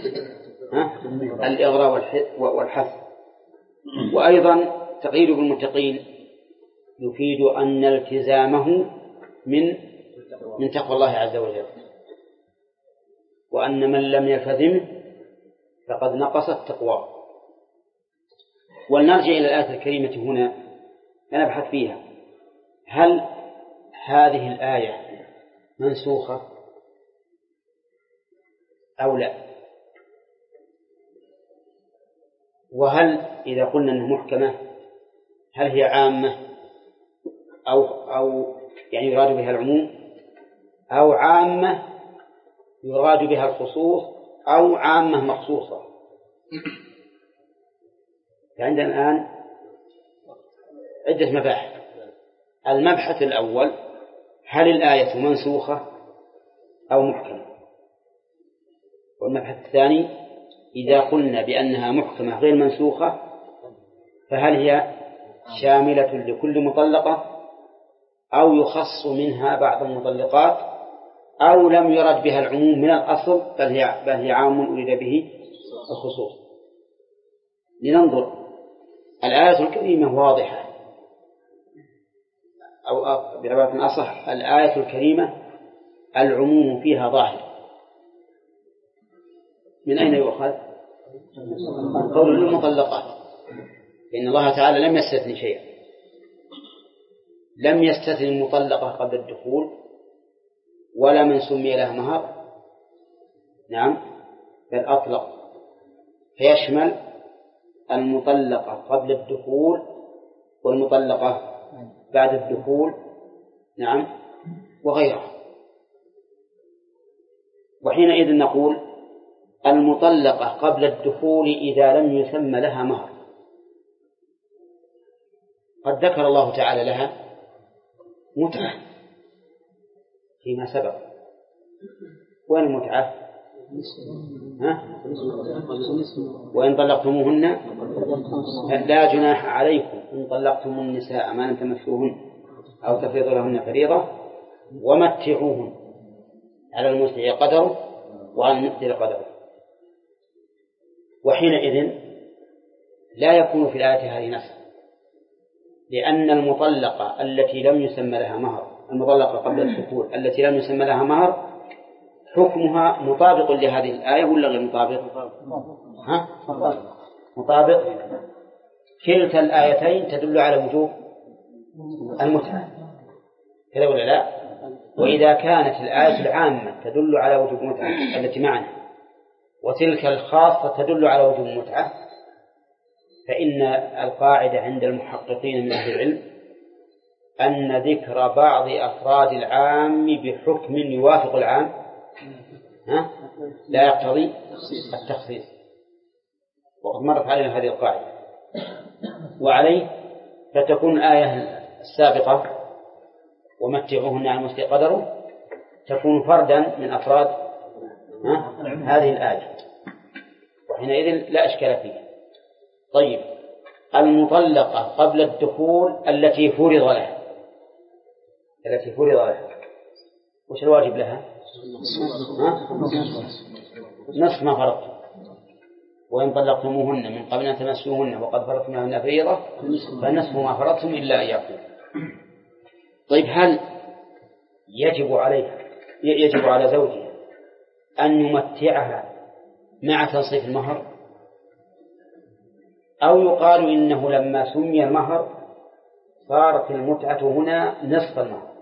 الإغراء والحث. وأيضا تقييد بالمتقين يفيد أن التزامه من من تقوى الله عز وجل، وأن من لم يلتزمه فقد نقصت تقواه. ولنرجع إلى الآية الكريمة هنا نبحث فيها: هل هذه الآية منسوخة أو لا؟ وهل إذا قلنا أنها محكمة هل هي عامة أو أو يعني يراد بها العموم، أو عامة يراد بها الخصوص، أو عامة مخصوصة. فعندنا الآن عدة مباحث. المبحث الأول: هل الآية منسوخة أو محكمة؟ والمبحث الثاني: إذا قلنا بأنها محكمة غير منسوخة فهل هي شاملة لكل مطلقة أو يخص منها بعض المطلقات، أو لم يرد بها العموم من الأصل بل هي, بل هي عام أريد به الخصوص. لننظر. الآية الكريمة واضحة، أو بعبارة أصح الآية الكريمة العموم فيها ظاهر. من أين يؤخذ؟ من قول المطلقات، إن الله تعالى لم يستثني شيئا، لم يستثني المطلقة قبل الدخول ولا من سمي لها مهر، نعم، بل أطلق، فيشمل المطلقة قبل الدخول والمطلقة بعد الدخول، نعم، وغيرها. وحينئذ نقول المطلقة قبل الدخول إذا لم يسمى لها مهر، قد ذكر الله تعالى لها متعة فيما سبق. وين المتعة؟ ها؟ وإن طلقتموهن لا جناح عليكم إن طلقتم النساء ما لم تمسوهن أو تفرضوا لهن فريضة ومتعوهن على المسع قدره وعلى المقتر قدره. وحينئذ لا يكون في الآية هذه نسخ، لأن المطلقة التي لم يسمى لها مهر، المطلقة قبل الدخول التي لم يسمى لها مهر، حكمها مطابق لهذه الآية ولا غير مطابق؟ ها؟ مطابق. كلتا الآيتين تدل على وجوب المتعة، كذا ولا لا؟ وإذا كانت الآية العامة تدل على وجوب المتعة التي معنا، وتلك الخاصة تدل على وجوب المتعة، فإن القاعدة عند المحققين من أهل العلم أن ذكر بعض أفراد العام بحكم يوافق العام ها؟ لا يقتضي التخصيص، وقد مرت علينا هذه القاعدة. وعليه فتكون الآية السابقة ومتعوهن على المسع قدره تكون فردا من أفراد ها؟ هذه الآية، وحينئذ لا إشكال فيه. طيب، المطلقة قبل الدخول التي فرض لها، التي فرض لها وش الواجب لها؟ نصف ما فرضتم، وإن طلقتموهن من قبل أن تمسوهن وقد فرضتم لهن فريضة فنصف ما فرضتم إلا أن يعفوا. طيب، هل يجب عليها يجب على زوجها أن يمتعها مع تنصيف المهر، أو يقال إنه لما سمي المهر صارت المتعة هنا نصف المهر؟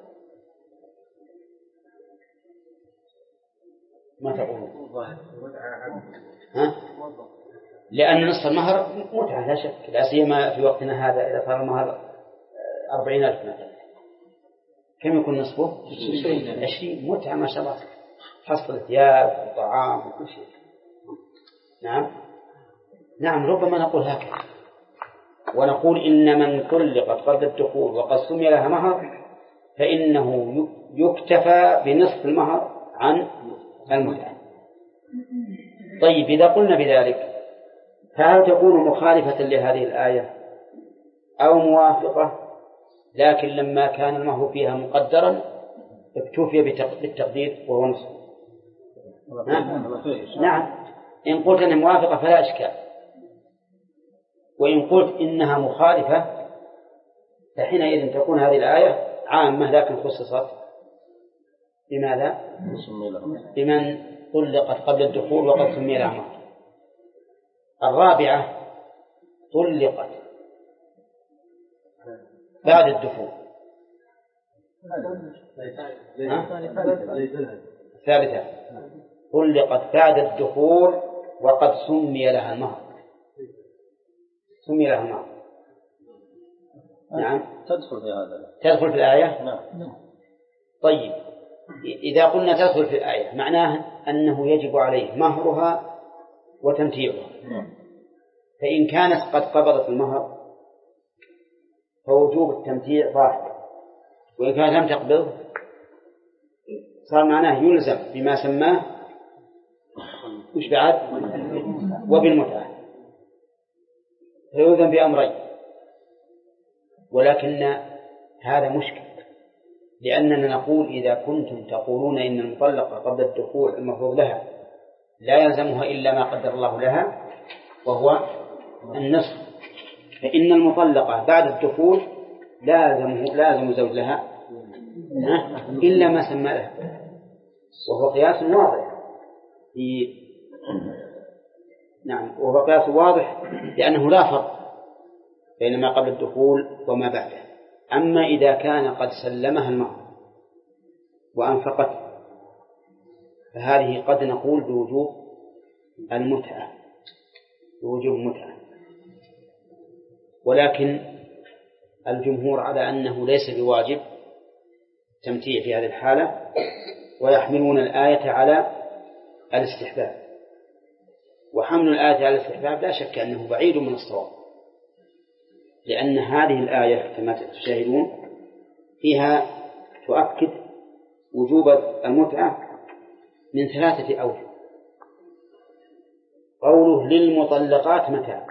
ما تقولون؟ ها؟ لأن نصف المهر متعة لا شك، لا سيما في وقتنا هذا إذا صار المهر أربعين ألف مثلا، كم يكون نصفه؟ عشرين. متعة ما شاء الله، حصل الثياب والطعام وكل شيء. نعم نعم ربما نقول هكذا، ونقول إن من طلقت قبل الدخول وقد سمي لها مهر فإنه يكتفى بنصف المهر عن المتعة. طيب، إذا قلنا بذلك فهل تكون مخالفة لهذه الآية أو موافقة، لكن لما كان المهر فيها مقدرا اكتفي بالتقدير وهو نصف؟ نعم. إن قلت أنها موافقة فلا إشكال، وإن قلت إنها مخالفة فحينئذ تكون هذه الآية عامة لكن خصصت بماذا؟ بمن طلقت قبل الدخول وقد سمي لها مهر. الرابعة طلقت بعد الدخول. الثالثة طلقت بعد الدخول وقد سمي لها المهر، سمي لها المهر. نعم، تدخل في هذا، تدخل في الآية. نعم. طيب إذا قلنا تدخل في الآية معناه أنه يجب عليه مهرها وتمتيعها، فإن كانت قد قبضت المهر فوجوب التمتيع ظاهر، وإن كانت لم تقبض صار معناه يلزم بما سماه وش بعد وبالمتعة، فيلزم بأمرين. ولكن هذا مشكل، لأننا نقول إذا كنتم تقولون إن المطلقة قبل الدخول المفروض لها لا يلزمها إلا ما قدر الله لها وهو النصف، فإن المطلقة بعد الدخول لازم لازم زوج لها إلا ما سمى لها، وهو قياس واضح في نعم وهو قياس واضح لأنه لا فرق بين ما قبل الدخول وما بعده. أما إذا كان قد سلمها المهر وأنفقت فهذه قد نقول بوجوب المتعة بوجوب المتعة، ولكن الجمهور على أنه ليس بواجب تمتيع في هذه الحالة، ويحملون الآية على الاستحباب، وحمل الآية على الاستحباب لا شك أنه بعيد من الصواب، لأن هذه الآية كما تشاهدون فيها تؤكد وجوب المتعة من ثلاثة أوجه. قوله للمطلقات متاع،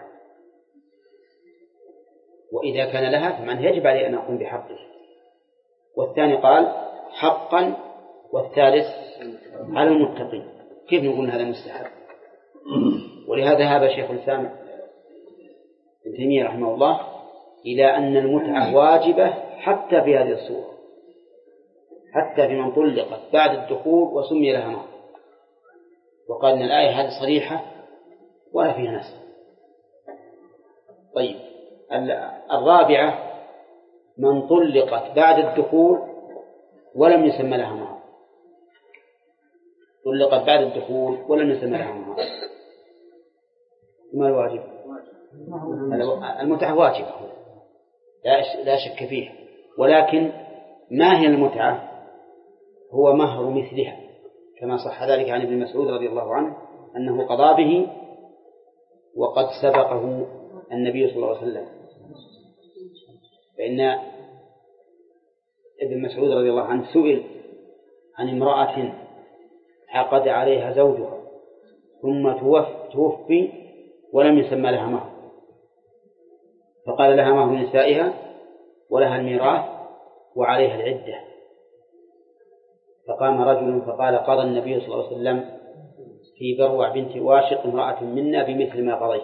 وإذا كان لها فمن يجب عليه أن أقوم بحقه، والثاني قال حقا، والثالث على المتقين. كيف نقول هذا مستحب؟ ولهذا هذا شيخ الإسلام ابن تيمية رحمه الله إلى أن المتعة واجبة حتى في هذه الصورة، حتى في من طلقت بعد الدخول وسمي لها مهر، وقال أن الآية هذه صريحة ولا فيها نسخ. طيب الرابعة من طلقت بعد الدخول ولم يسمى لها مهر، طلقت بعد الدخول ولم يسمى لها مهر، ما الواجب؟ المتعة واجبة لا شك فيه، ولكن ما هي المتعة؟ هو مهر مثلها، كما صح ذلك عن ابن مسعود رضي الله عنه أنه قضى به وقد سبقه النبي صلى الله عليه وسلم. فإن ابن مسعود رضي الله عنه سئل عن امرأة عقد عليها زوجها ثم توفي ولم يسمى لها مهر، فقال لها مهر نسائها ولها الميراث وعليها العدة. فقام رجل فقال قضى النبي صلى الله عليه وسلم في بروع بنت واشق امرأة منا بمثل ما قضيت.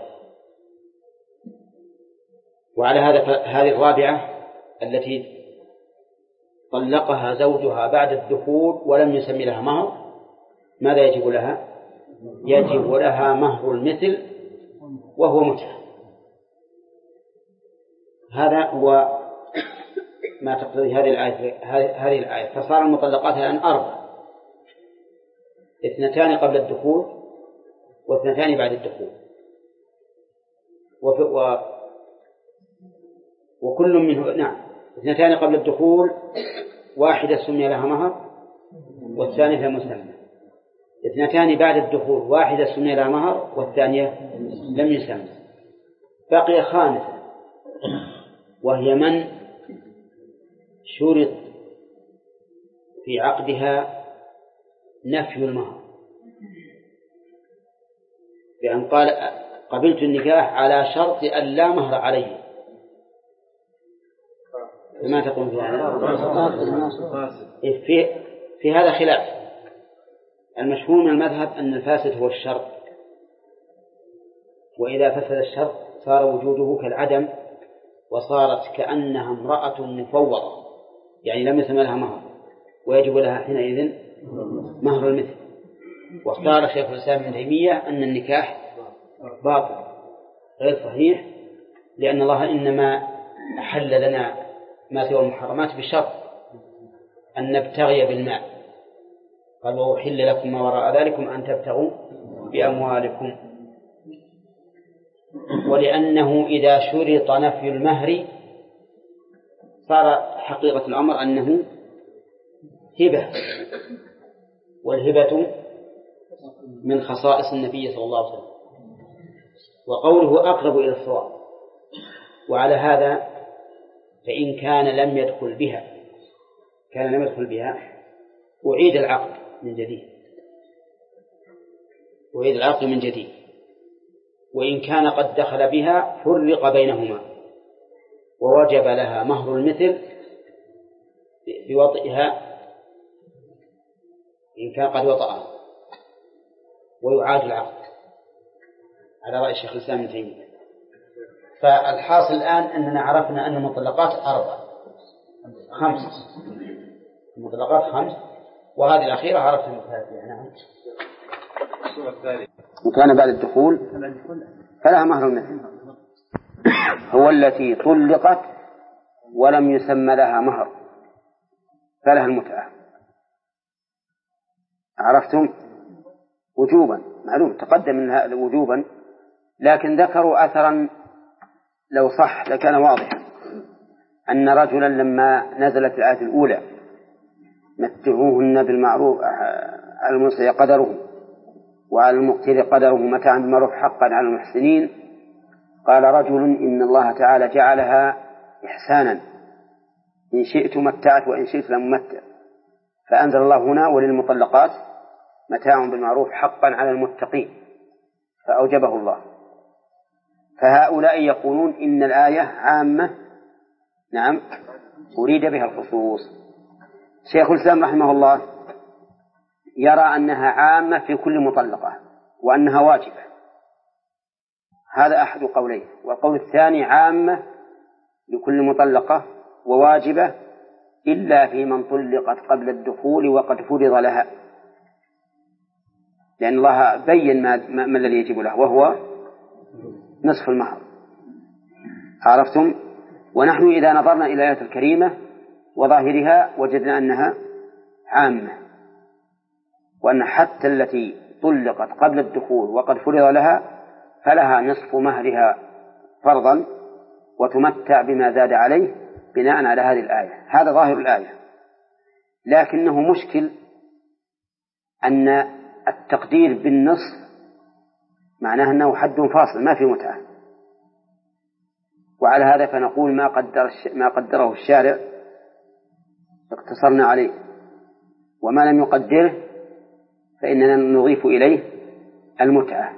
وعلى هذا هذه الرابعة التي طلقها زوجها بعد الدخول ولم يسمي لها مهر ماذا يجب لها؟ يجب لها مهر المثل وهو متعة. هذا هو ما تقتضي هذه الآية هذه الآية فصار المطلقات الآن أربع، اثنتان قبل الدخول واثنتان بعد الدخول، وف... و... وكل منه نعم اثنتان قبل الدخول واحدة سمي لها مهر والثانية مسمى، اثنتان بعد الدخول واحدة سمي لها مهر والثانية لم يسمى. بقي خامسة وهي من شرط في عقدها نفي المهر، بأن قال قبلت النكاح على شرط أن لا مهر عليه. فما تقول في هذا؟ في, في هذا خلاف. المشهور من المذهب أن الفاسد هو الشرط، وإذا فسد الشرط صار وجوده كالعدم وصارت كأنها امرأة مفوضة، يعني لم يسمى لها مهر ويجب لها حينئذ مهر المثل. واختار شيخ الإسلام ابن تيمية أن النكاح باطل غير صحيح، لأن الله إنما أحل لنا ما سوى المحرمات بشرط أن نبتغي بالمال، قال وأحل لكم ما وراء ذلكم أن تبتغوا بأموالكم. ولأنه إذا شرط نفي المهر صار حقيقة الأمر أنه هبة، والهبة من خصائص النبي صلى الله عليه وسلم، وقوله أقرب إلى الصواب. وعلى هذا فإن كان لم يدخل بها كان لم يدخل بها أعيد العقد من جديد أعيد العقد من جديد وإن كان قد دخل بها فرق بينهما ووجب لها مهر المثل بوطئها إن كان قد وطأها، ويعاد العقد على رأي الشيخ الإسلام ابن تيمية. فالحاصل الآن أننا عرفنا أن المطلقات أربع خمس المطلقات خمس، وهذه الأخيرة عرفنا مثالها. نعم. وكان بعد الدخول فلها مهر المثل، هو التي طلقت ولم يسمى لها مهر فلها المتعة. عرفتم؟ وجوبا معلوم تقدم منها وجوبا، لكن ذكروا أثرا لو صح لكان واضحا، أن رجلا لما نزلت الآية الأولى متعوهن بالمعروف على المسيء قدره وعلى المقتر قدره متاعا بالمعروف حقا على المحسنين، قال رجل إن الله تعالى جعلها إحسانا، إن شئت متعت وإن شئت لم متع، فأنزل الله هنا وللمطلقات متاع بالمعروف حقا على المتقين فأوجبه الله. فهؤلاء يقولون إن الآية عامة، نعم أريد بها الخصوص. شيخ الإسلام رحمه الله يرى أنها عامة في كل مطلقة وأنها واجبة، هذا أحد قوليه. والقول الثاني عامة لكل مطلقة وواجبة إلا في من طلقت قبل الدخول وقد فرض لها، لأن الله بين ما, ما الذي يجب له وهو نصف المهر. عرفتم؟ ونحن إذا نظرنا إلى الآية الكريمة وظاهرها وجدنا أنها عامة، وأن حتى التي طلقت قبل الدخول وقد فرض لها فلها نصف مهرها فرضا وتمتع بما زاد عليه بناء على هذه الآية. هذا ظاهر الآية، لكنه مشكل أن التقدير بالنصف معناه أنه حد فاصل ما في متعة، وعلى هذا فنقول ما قدر ما قدره الشارع اقتصرنا عليه، وما لم يقدره فإننا نضيف إليه المتعة.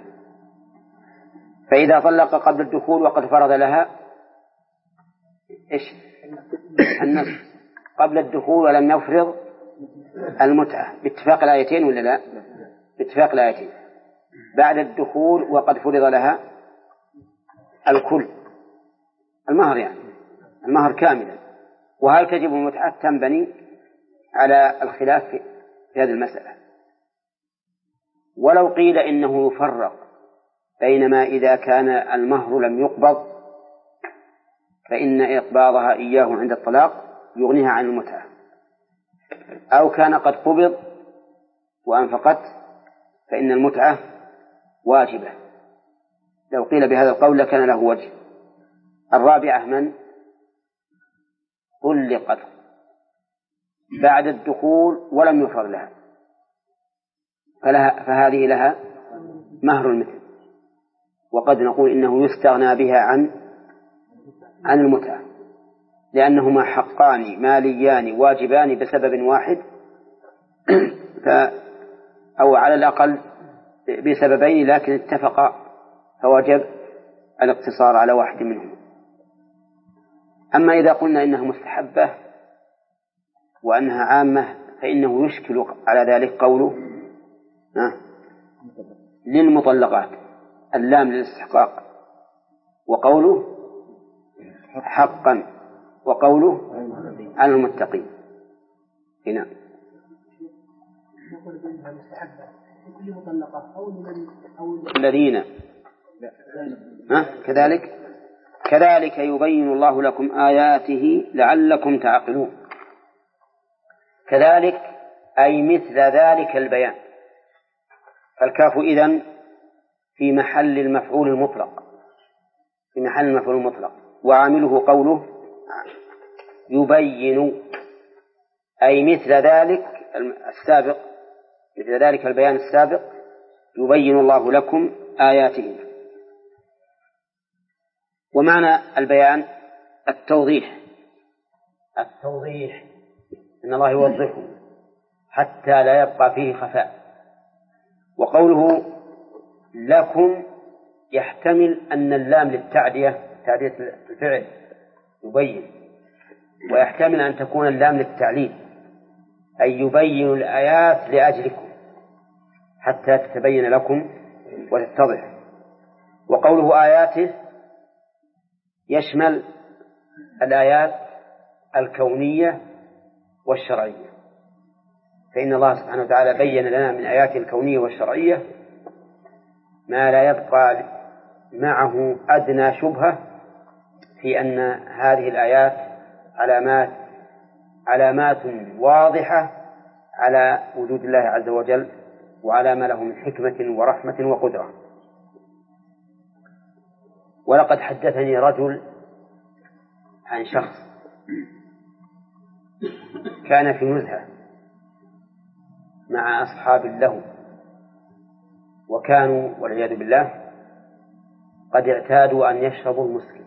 فإذا طلق قبل الدخول وقد فرض لها إيش النصف قبل الدخول ولم يفرض المتعة باتفاق الآيتين ولا لا؟ باتفاق الآيتين. بعد الدخول وقد فرض لها الكل المهر، يعني المهر كاملا. وهل تجب المتعة؟ تنبني على الخلاف في هذه المسألة. ولو قيل إنه يفرق بينما إذا كان المهر لم يقبض فإن إقباضها إياه عند الطلاق يغنيها عن المتعة، أو كان قد قبض وأنفقت فإن المتعة واجبة. لو قيل بهذا القول لكان له وجه. الرابعة من طلقت بعد الدخول ولم يفرض لها فلها فهذه لها مهر المثل، وقد نقول إنه يستغنى بها عن عن المتعة، لأنهما حقان ماليان واجبان بسبب واحد ف أو على الأقل بسببين لكن اتفقا فوجب الاقتصار على واحد منهم. أما إذا قلنا إنها مستحبة وأنها عامة فإنه يشكل على ذلك قوله للمطلقات اللام للاستحقاق، وقوله حقا، وقوله على المتقين. هنا نقول بأنها مستحبة لكل مطلقة أو لمن أو الذين ها كذلك كذلك يبين الله لكم آياته لعلكم تعقلون. كذلك أي مثل ذلك البيان، فالكاف إذن في محل المفعول المطلق في محل المفعول المطلق وعامله قوله يبين، أي مثل ذلك السابق، مثل ذلك البيان السابق يبين الله لكم آياته. ومعنى البيان التوضيح، التوضيح إن الله يوضحه حتى لا يبقى فيه خفاء. وقوله لكم يحتمل أن اللام للتعدية، تعدية الفعل يبين، ويحتمل أن تكون اللام للتعليل، أي يبين الآيات لأجلكم حتى تتبين لكم وتتضح. وقوله آياته يشمل الآيات الكونية والشرعية، فإن الله سبحانه وتعالى بين لنا من آياته الكونية والشرعية ما لا يبقى معه أدنى شبهة في أن هذه الآيات علامات علامات واضحة على وجود الله عز وجل وعلى ما له من حكمة ورحمة وقدرة. ولقد حدثني رجل عن شخص كان في نزهة مع أصحاب له، وكانوا والعياذ بالله قد اعتادوا أن يشربوا المسكر،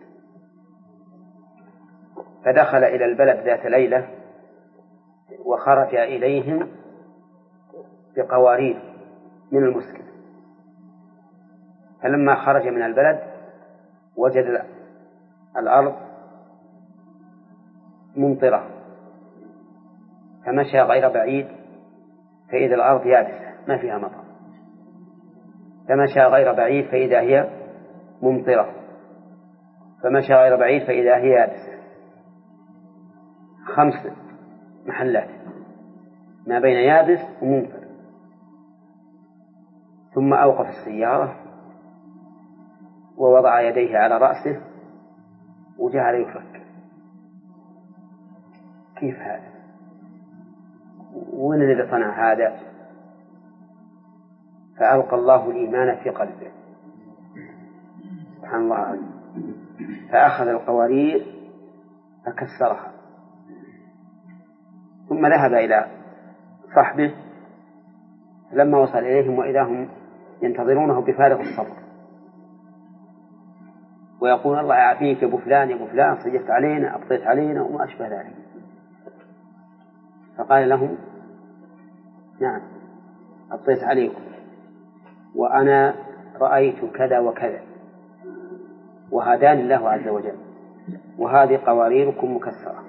فدخل إلى البلد ذات ليلة وخرج إليهم بقوارير من المسكر، فلما خرج من البلد وجد الأرض ممطرة، فمشى غير بعيد فإذا الأرض يابسة ما فيها مطر، فمشى غير بعيد فإذا هي ممطرة، فمشى غير بعيد فإذا هي يابسة، خمس محلات ما بين يابس وممطر. ثم أوقف السيارة ووضع يديه على رأسه وجعل يفكر كيف هذا، وين الذي صنع هذا؟ فألقى الله الإيمان في قلبه سبحان الله العظيم، فأخذ القوارير فكسرها، ثم ذهب إلى صحبه، لما وصل إليهم وإذا هم ينتظرونه بفارغ الصبر، ويقول الله يعافيك يا أبو فلان يا أبو فلان صيحت علينا أبطيت علينا وما أشبه ذلك. فقال لهم نعم أبطيت عليكم وأنا رأيت كذا وكذا وهداني الله عز وجل، وهذه قواريركم مكسرة،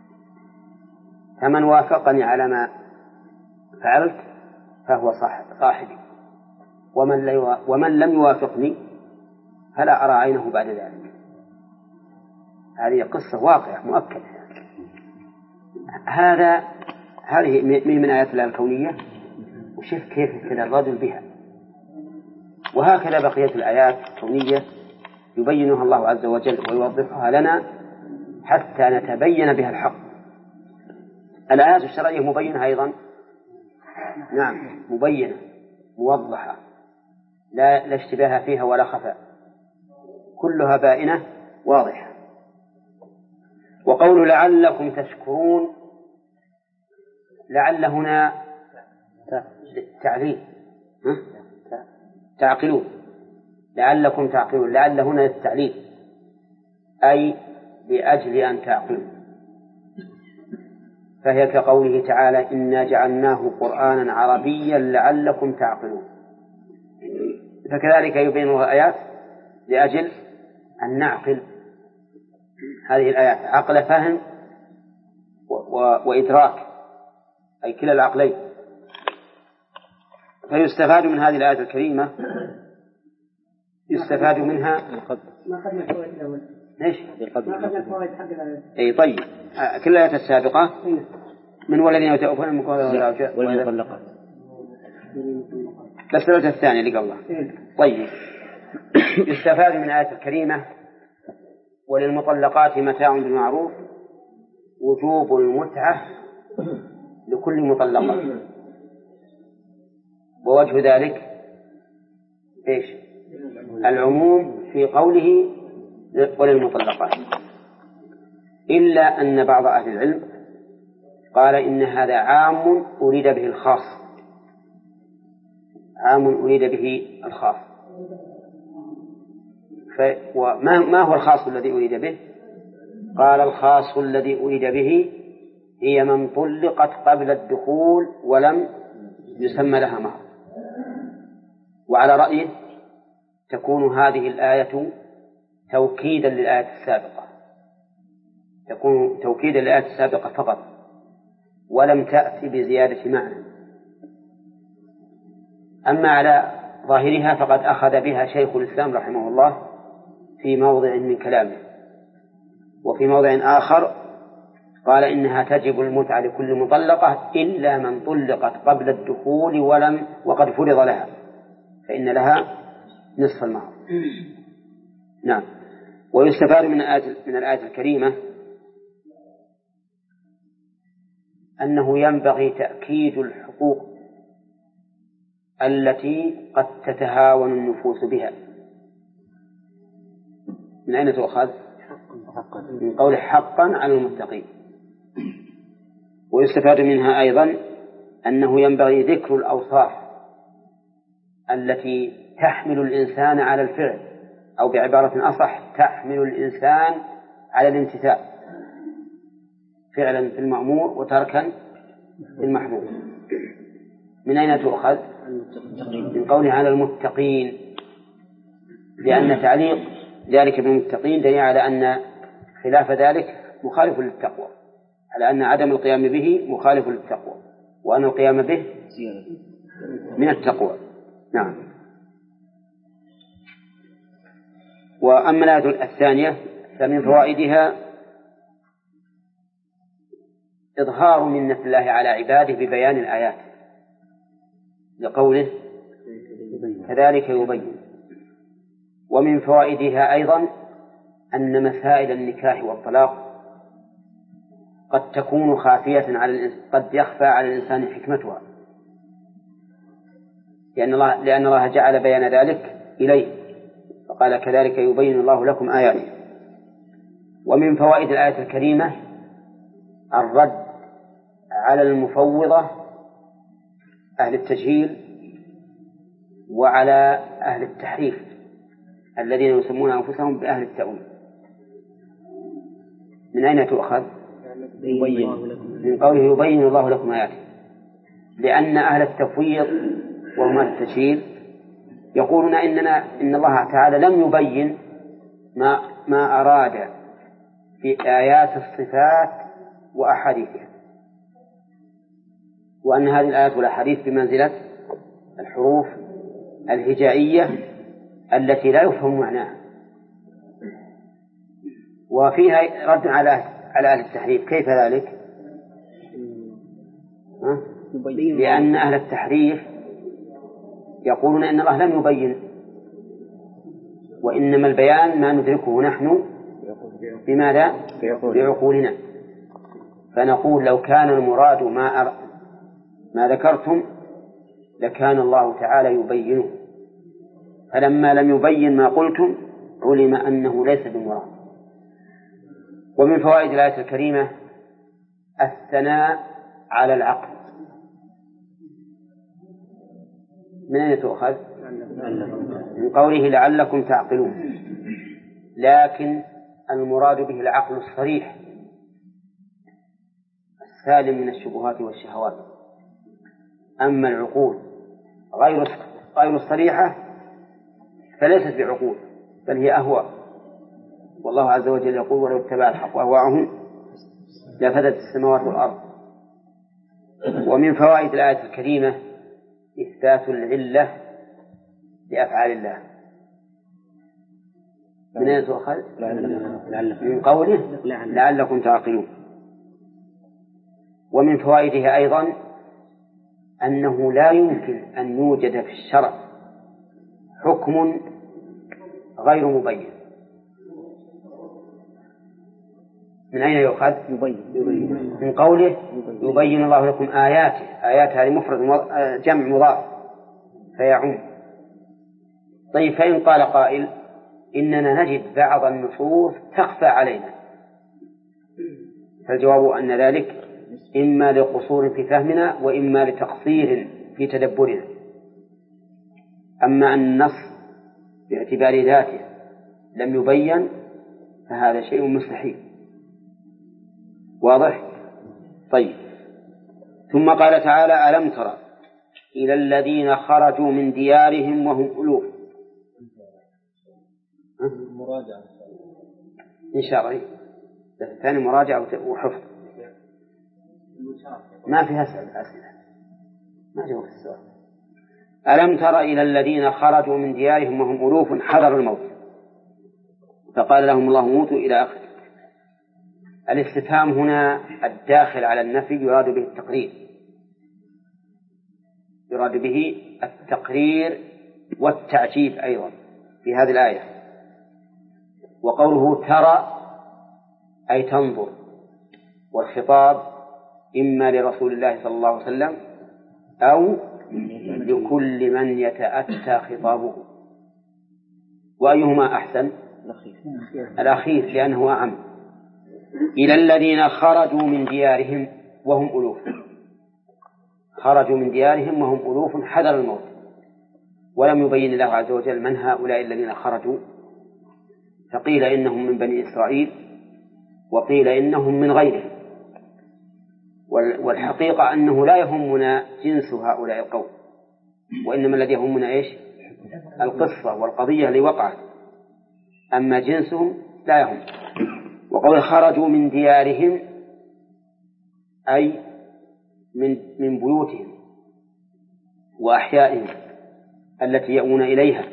فمن وافقني على ما فعلت فهو صاحبي، ومن, ومن لم يوافقني فلا أرى عينه بعد ذلك. هذه قصة واقعة مؤكدة. هذا هذه من آيات الله الكونية، وشوف كيف ابتلى الرجل بها. وهكذا بقية الآيات الكونية يبينها الله عز وجل ويوضحها لنا حتى نتبين بها الحق. الآيات الشرعية مبينة أيضا، نعم مبينة موضحة لا, لا اشتباه فيها ولا خفاء، كلها بائنة واضحة. وقول لعلكم تشكرون، لعل هنا للتعليل تعقلون، لعلكم تعقلون، لعل هنا للتعليل أي لأجل أن تعقلوا، فهي كقوله تعالى إنا جعلناه قرآنا عربيا لعلكم تعقلون. فكذلك يبين الآيات لأجل أن نعقل هذه الآيات عقل فهم وإدراك، أي كلا العقلين. فيستفاد من هذه الآية الكريمة، يستفاد منها ما أخذنا الفوائد الأول. إيش؟ ما أخذنا الفوائد حق الآية. أي طيب، كل الآيات السابقة من والذين يتوفون منكم والمطلقات، بس الآية الثانية اللي قبلها. طيب، يستفاد من الآية الكريمة وللمطلقات متاع بالمعروف وجوب المتعة لكل مطلقة، ووجه ذلك إيش؟ العموم في قوله وللمطلقات، إلا أن بعض أهل العلم قال إن هذا عام أريد به الخاص، عام أريد به الخاص. وما ما هو الخاص الذي أريد به؟ قال الخاص الذي أريد به هي من طلقت قبل الدخول ولم يسمى لها مهر. وعلى رأيه تكون هذه الآية توكيدا للآية السابقة، تكون توكيدا للآية السابقة فقط، ولم تأتي بزيادة معنى. أما على ظاهرها فقد أخذ بها شيخ الإسلام رحمه الله في موضع من كلامه، وفي موضع آخر قال إنها تجب المتعة لكل مطلقة إلا من طلقت قبل الدخول ولم وقد فرض لها، فإن لها نصف المهر. نعم. ويستفاد من الآية من الآية الكريمة أنه ينبغي تأكيد الحقوق التي قد تتهاون النفوس بها. من أين تؤخذ؟ من قول حقا على المتقين. ويستفاد منها أيضا أنه ينبغي ذكر الأوصاف التي تحمل الإنسان على الفعل، أو بعبارة أصح تحمل الإنسان على الامتثال، فعلا في المأمور وتركا في المحمود. من أين تؤخذ؟ من قوله على المتقين، لأن تعليق ذلك بالمتقين دليل على أن خلاف ذلك مخالف للتقوى، على أن عدم القيام به مخالف للتقوى، وأن القيام به من التقوى. نعم. وأما الآية الثانية فمن فوائدها إظهار منة الله على عباده ببيان الآيات، لقوله كذلك يبين. ومن فوائدها أيضا أن مسائل النكاح والطلاق قد تكون خافية على الإنسان، قد يخفى على الإنسان حكمتها، لأن الله لأن الله جعل بيان ذلك إليه، فقال كذلك يبين الله لكم آياته. ومن فوائد الآية الكريمة الرد على المفوضة أهل التجهيل وعلى أهل التحريف الذين يسمون أنفسهم بأهل التأويل. من أين تؤخذ؟ من قوله يبين الله لكم آياته، لأن أهل التفويض وهم أهل التجهيل يقولون إننا إن الله تعالى لم يبين ما ما أراد في آيات الصفات وأحاديثها، وأن هذه الآيات والأحاديث بمنزلة الحروف الهجائية التي لا يفهم معناها. وفيها رد على على أهل التحريف. كيف ذلك؟ لأن أهل التحريف يقولون إن الله لم يبين، وإنما البيان ما ندركه نحن بماذا؟ بعقولنا. فنقول لو كان المراد ما أر... ما ذكرتم لكان الله تعالى يبينه، فلما لم يبين ما قلتم علم أنه ليس بمراد. ومن فوائد الآية الكريمة الثناء على العقل. من أين تؤخذ؟ من قوله لعلكم تعقلون، لكن المراد به العقل الصريح السالم من الشبهات والشهوات. أما العقول غير غير الصريحة فليست بعقول بل هي أهواء، والله عز وجل يقول ولو اتبع الحق أهواءهم لفسدت السماوات والأرض. ومن فوائد الآية الكريمة إثبات العلة لأفعال الله. من أين تؤخذ؟ من قوله لعلكم تعقلون. ومن فوائدها أيضا أنه لا يمكن أن يوجد في الشرع حكم غير مبين. من أين يؤخذ؟ من قوله يبين الله لكم آياته. آيات هذه مفرد جمع مضاف فيعم. طيب فإن قال قائل إننا نجد بعض النصوص تخفى علينا، فالجواب أن ذلك إما لقصور في فهمنا وإما لتقصير في تدبرنا. أما أن النص باعتبار ذاته لم يبين فهذا شيء مستحيل. واضح؟ طيب. ثم قال تعالى: ألم ترى إلى الذين خرجوا من ديارهم وهم ألوف. مراجعة إن شاء الله. الثاني مراجعة وحفظ. ما فيها أسئلة، ما جاوب السؤال. ألم تر إلى الذين خرجوا من ديارهم وهم ألوف حذر الموت فقال لهم الله موتوا إلى آخره. الاستفهام هنا الداخل على النفي يراد به التقرير، يراد به التقرير والتعجيب أيضا في هذه الآية. وقوله ترى أي تنظر، والخطاب إما لرسول الله صلى الله عليه وسلم أو لكل من يتأتى خطابه. وأيهما أحسن؟ الأخير لأنه أعم. إلى الذين خرجوا من ديارهم وهم ألوف، خرجوا من ديارهم وهم ألوف حذر الموت، ولم يبين الله عز وجل من هؤلاء الذين خرجوا، فقيل إنهم من بني إسرائيل وقيل إنهم من غيرهم. والحقيقة أنه لا يهمنا جنس هؤلاء القوم، وإنما الذي يهمنا إيش؟ القصة والقضية اللي وقعت، أما جنسهم لا يهم. وقول خرجوا من ديارهم أي من من بيوتهم وأحيائهم التي يأوون إليها.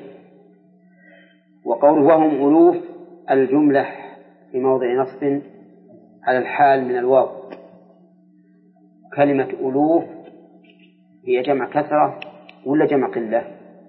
وقول وهم ألوف الجملة في موضع نصب على الحال من الواو. كلمة ألوف هي جمع كثرة ولا جمع قلة؟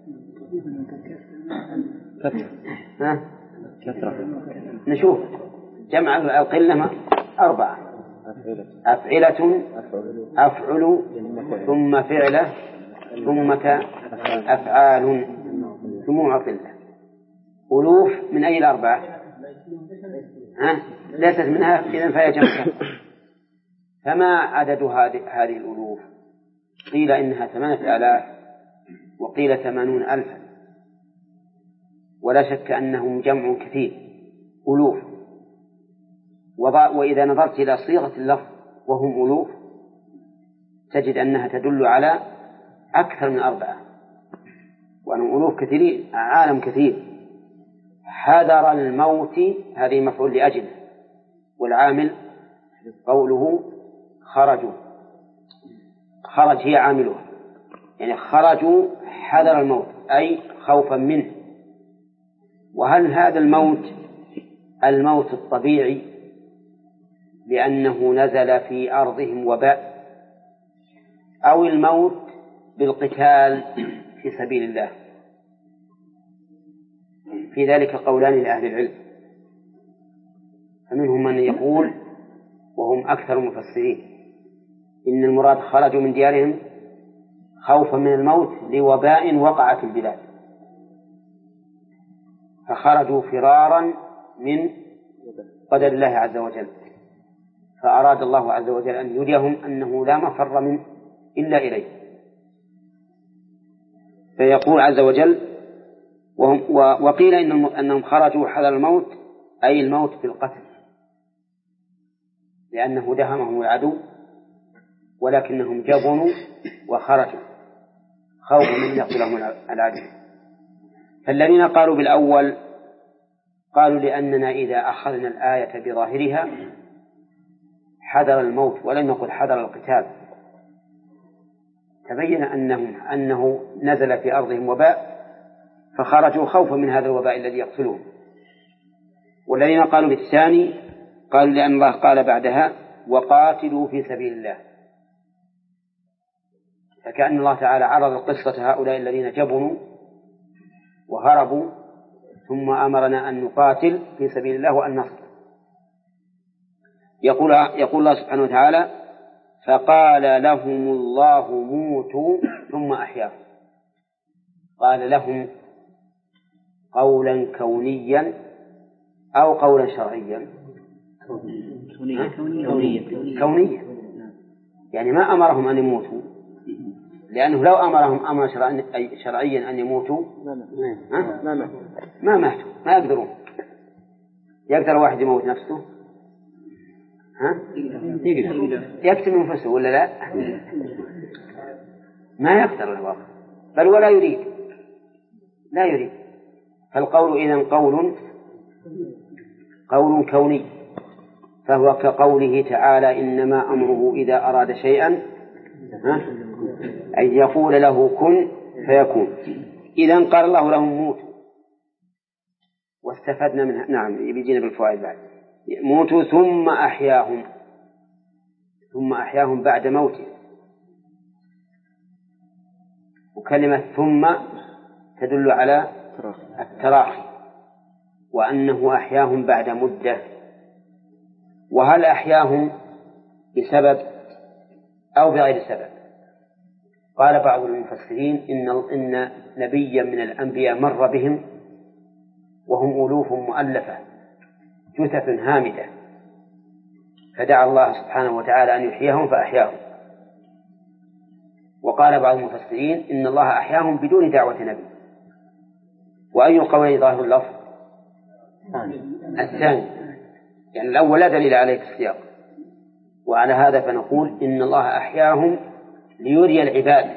ها؟ كثرة. نشوف جمع القلة أربعة: أفعلة، أفعل، ثم فعلة، ثم أفعال، جموع قلة. ألوف من أي الأربعة؟ ها؟ ليست منها، إذن فهي جمع كثرة. فما عدد هذه الألوف؟ قيل إنها ثمانية آلاف وقيل ثمانون ألفا، ولا شك أنهم جمع كثير ألوف. وإذا نظرت إلى صيغة اللفظ وهم ألوف تجد أنها تدل على أكثر من أربعة، وأنهم ألوف كثيرين، عالم كثير. حذر الموت هذه مفعول لأجل، والعامل قوله خرجوا، خرج هي عاملها، يعني خرجوا حذر الموت أي خوفا منه. وهل هذا الموت الموت الطبيعي لأنه نزل في أرضهم وباء، أو الموت بالقتال في سبيل الله؟ في ذلك قولان لأهل العلم، فمنهم من يقول وهم أكثر المفسرين إن المراد خرجوا من ديارهم خوفا من الموت لوباء وقع في البلاد، فخرجوا فرارا من قدر الله عز وجل، فأراد الله عز وجل أن يريهم أنه لا مفر منه إلا إليه. فيقول عز وجل وهم وقيل إن أنهم خرجوا حذر الموت أي الموت بالقتل، لأنه دهمهم العدو ولكنهم جبنوا وخرجوا خوفا من يقتلهم العدو. فالذين قالوا بالأول قالوا لأننا إذا أخذنا الآية بظاهرها حذر الموت ولم نقل حذر القتال تبين أنهم أنه نزل في أرضهم وباء فخرجوا خوفا من هذا الوباء الذي يقتلهم. والذين قالوا بالثاني قالوا لأن الله قال بعدها وقاتلوا في سبيل الله، فكأن الله تعالى عرض قصة هؤلاء الذين جبنوا وهربوا ثم أمرنا أن نقاتل في سبيل الله وأن نصر. يقول, يقول الله سبحانه وتعالى فقال لهم الله موتوا ثم أحياهم. قال لهم قولا كونيا أو قولا شرعيا؟ كونيا كونيا كونيا يعني ما أمرهم أن يموتوا، لأنه لو أمرهم أمر شرعيا أن يموتوا ما ماتوا، ما يقدرون. يقدر واحد يموت نفسه؟ ها؟ يقدر يقتل نفسه ولا لا؟ ما يقدر الواقع، بل ولا يريد، لا يريد. فالقول إذن قول قول كوني، فهو كقوله تعالى إنما أمره إذا أراد شيئا أن يقول له كن فيكون. إذن قال الله لهم موتوا، واستفدنا منها. نعم يجينا بالفوائد بعد. موتوا ثم أحياهم، ثم أحياهم بعد موته. وكلمة ثم تدل على التراخي، وأنه أحياهم بعد مدة. وهل أحياهم بسبب أو بغير سبب؟ قال بعض المفسرين إن إن نبيا من الأنبياء مر بهم وهم ألوف مؤلفة جثث هامدة، فدعا الله سبحانه وتعالى أن يحييهم فأحياهم. وقال بعض المفسرين إن الله أحياهم بدون دعوة نبي. وأي قولي ظاهر اللفظ؟ الثاني، يعني الأول لا دليل عليه في السياق. وعلى هذا فنقول إن الله أحياهم ليري العباد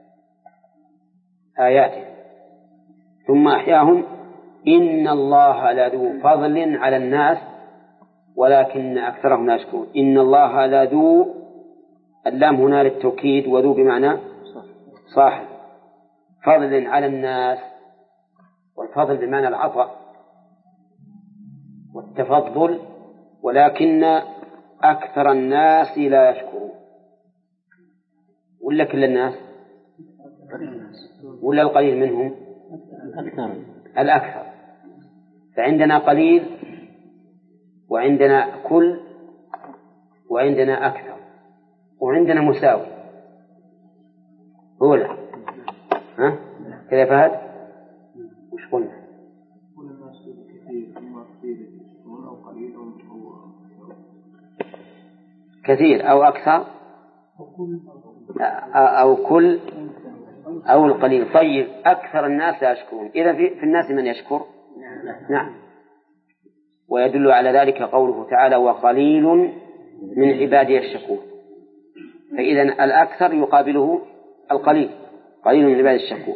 آياته. ثم أحياهم إن الله لذو فضل على الناس ولكن أكثرهم لا يشكرون. إن الله لذو، اللام هنا للتوكيد، وذو بمعنى صاحب، فضل على الناس، والفضل بمعنى العطاء والتفضل، ولكن أكثر الناس لا يشكرون. ولا كل الناس ولا القليل منهم؟ الأكثر. فعندنا قليل وعندنا كل وعندنا أكثر وعندنا مساوي. هو لا ها كذا فهد؟ وش قلنا؟ كثير أو أكثر أو كل أو القليل. طيب أكثر الناس لا يشكرون، إذا في, في الناس من يشكر؟ نعم. ويدل على ذلك قوله تعالى وقليل من عبادي الشكور. فإذا الأكثر يقابله القليل، قليل من عبادي الشكور.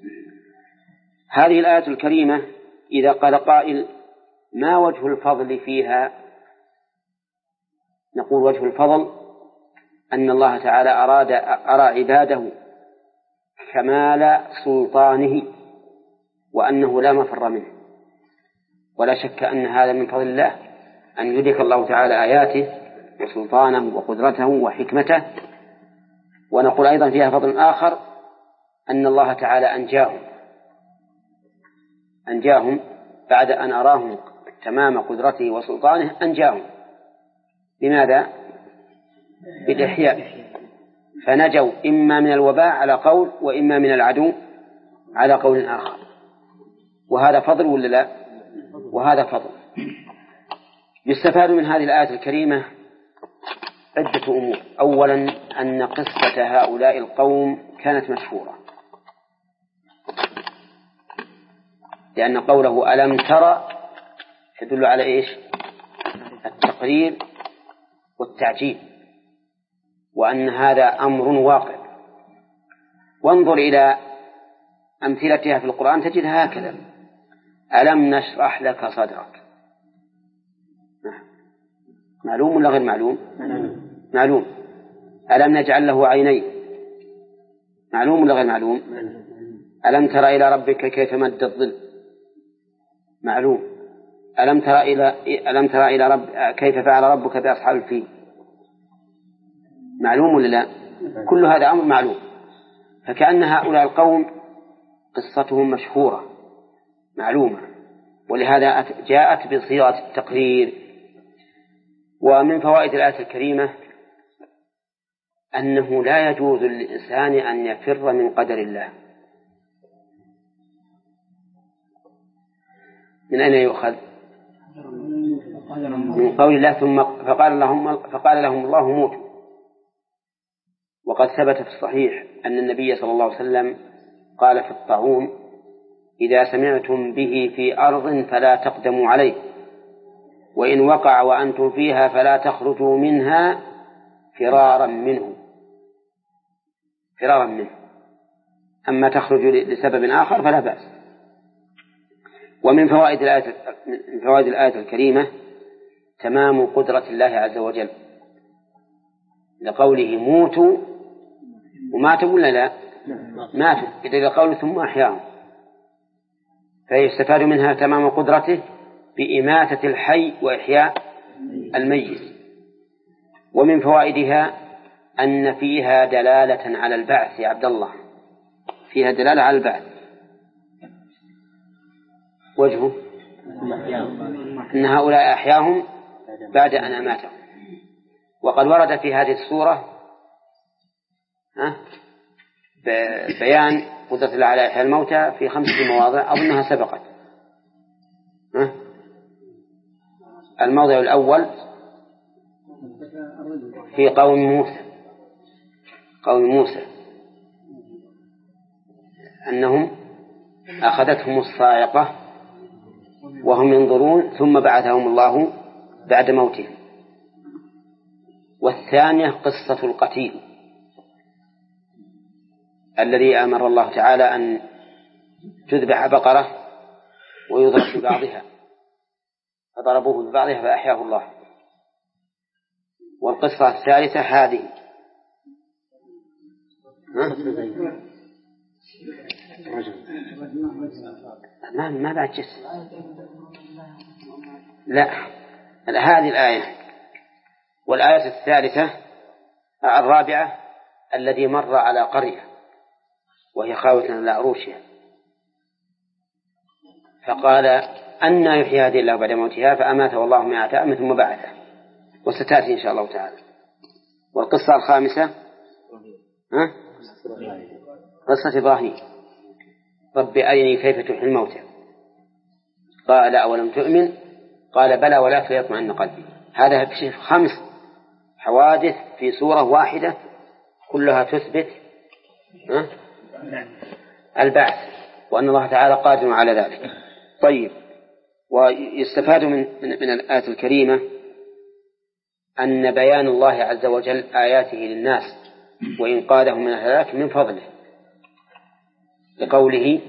هذه الآية الكريمة إذا قال قائل ما وجه الفضل فيها؟ نقول وجه الفضل أن الله تعالى أراد أرى عباده كمال سلطانه، وأنه لا مفر منه. ولا شك أن هذا من فضل الله، أن يدرك الله تعالى آياته وسلطانه وقدرته وحكمته. ونقول أيضا فيها فضل آخر، أن الله تعالى أنجاهم أنجاهم بعد أن أراهم تمام قدرته وسلطانه، أنجاهم. لماذا؟ بالإحياء، فنجوا إما من الوباء على قول وإما من العدو على قول آخر. وهذا فضل ولا لا؟ وهذا فضل. يستفاد من هذه الآية الكريمة عدة أمور. أولا أن قصة هؤلاء القوم كانت مشهورة، لأن قوله ألم ترى تدل على إيش؟ التقرير والتعجيل، وأن هذا أمر واقع. وانظر إلى أمثلتها في القرآن تجدها هكذا: ألم نشرح لك صدرك. معلوم ولا غير معلوم؟ معلوم. ألم نجعل له عينين. معلوم ولا غير معلوم؟ ألم ترى إلى ربك كيف مد الظل. معلوم. ألم ترى إلى ألم ترى إلى رب كيف فعل ربك بأصحاب الفيل. معلوم ولا لا؟ كل هذا أمر معلوم. فكأن هؤلاء القوم قصتهم مشهورة معلومة، ولهذا جاءت بصيغة التقرير. ومن فوائد الآية الكريمة أنه لا يجوز للإنسان أن يفر من قدر الله. من أين يؤخذ؟ من قول الله ثم فقال لهم فقال لهم الله موتوا. وقد ثبت في الصحيح أن النبي صلى الله عليه وسلم قال في الطاعون: إذا سمعتم به في أرض فلا تقدموا عليه، وإن وقع وأنتم فيها فلا تخرجوا منها فرارا منه فرارا منه أما تخرج لسبب آخر فلا بأس. ومن فوائد الآية من فوائد الآية الكريمة تمام قدرة الله عز وجل، لقوله موتوا وماتوا ولا لا؟ ماتوا، إذا قوله ثم أحياهم، فيستفاد منها تمام قدرته بإماتة الحي وإحياء الميت. ومن فوائدها أن فيها دلالة على البعث يا عبد الله، فيها دلالة على البعث. وجهه أن هؤلاء أحياهم بعد أن أماتهم. وقد ورد في هذه السورة بيان قدرة الله على إحياء الموتى في خمسة مواضع أظنها سبقت. الموضع الأول في قوم موسى قوم موسى أنهم أخذتهم الصاعقة وهم ينظرون ثم بعثهم الله بعد موتهم. والثانية قصة القتيل الذي أمر الله تعالى أن تذبح بقرة ويضرب ببعضها فضربوه ببعضها فأحياه الله. والقصة الثالثة هذه ما ما بعد جس لا هذه الآية. والآية الثالثة الرابعة الذي مر على قرية وهي خاوية على عروشها فقال أن يحيي هذه الله بعد موتها فأماته الله مئة عام ثم بعثه، وستأتي إن شاء الله تعالى. والقصة الخامسة ها؟ قصة إبراهيم: رب أرني كيف تحيي الموتى قال أولم تؤمن قال بلى ولكن ليطمئن قلبي. هذا في خمس حوادث في سورة واحدة كلها تثبت ها؟ البعث وأن الله تعالى قادر على ذلك. طيب، ويستفاد من, من, من الآية الكريمة أن بيان الله عز وجل آياته للناس وإنقاذهم من الهلاك من فضله، لقوله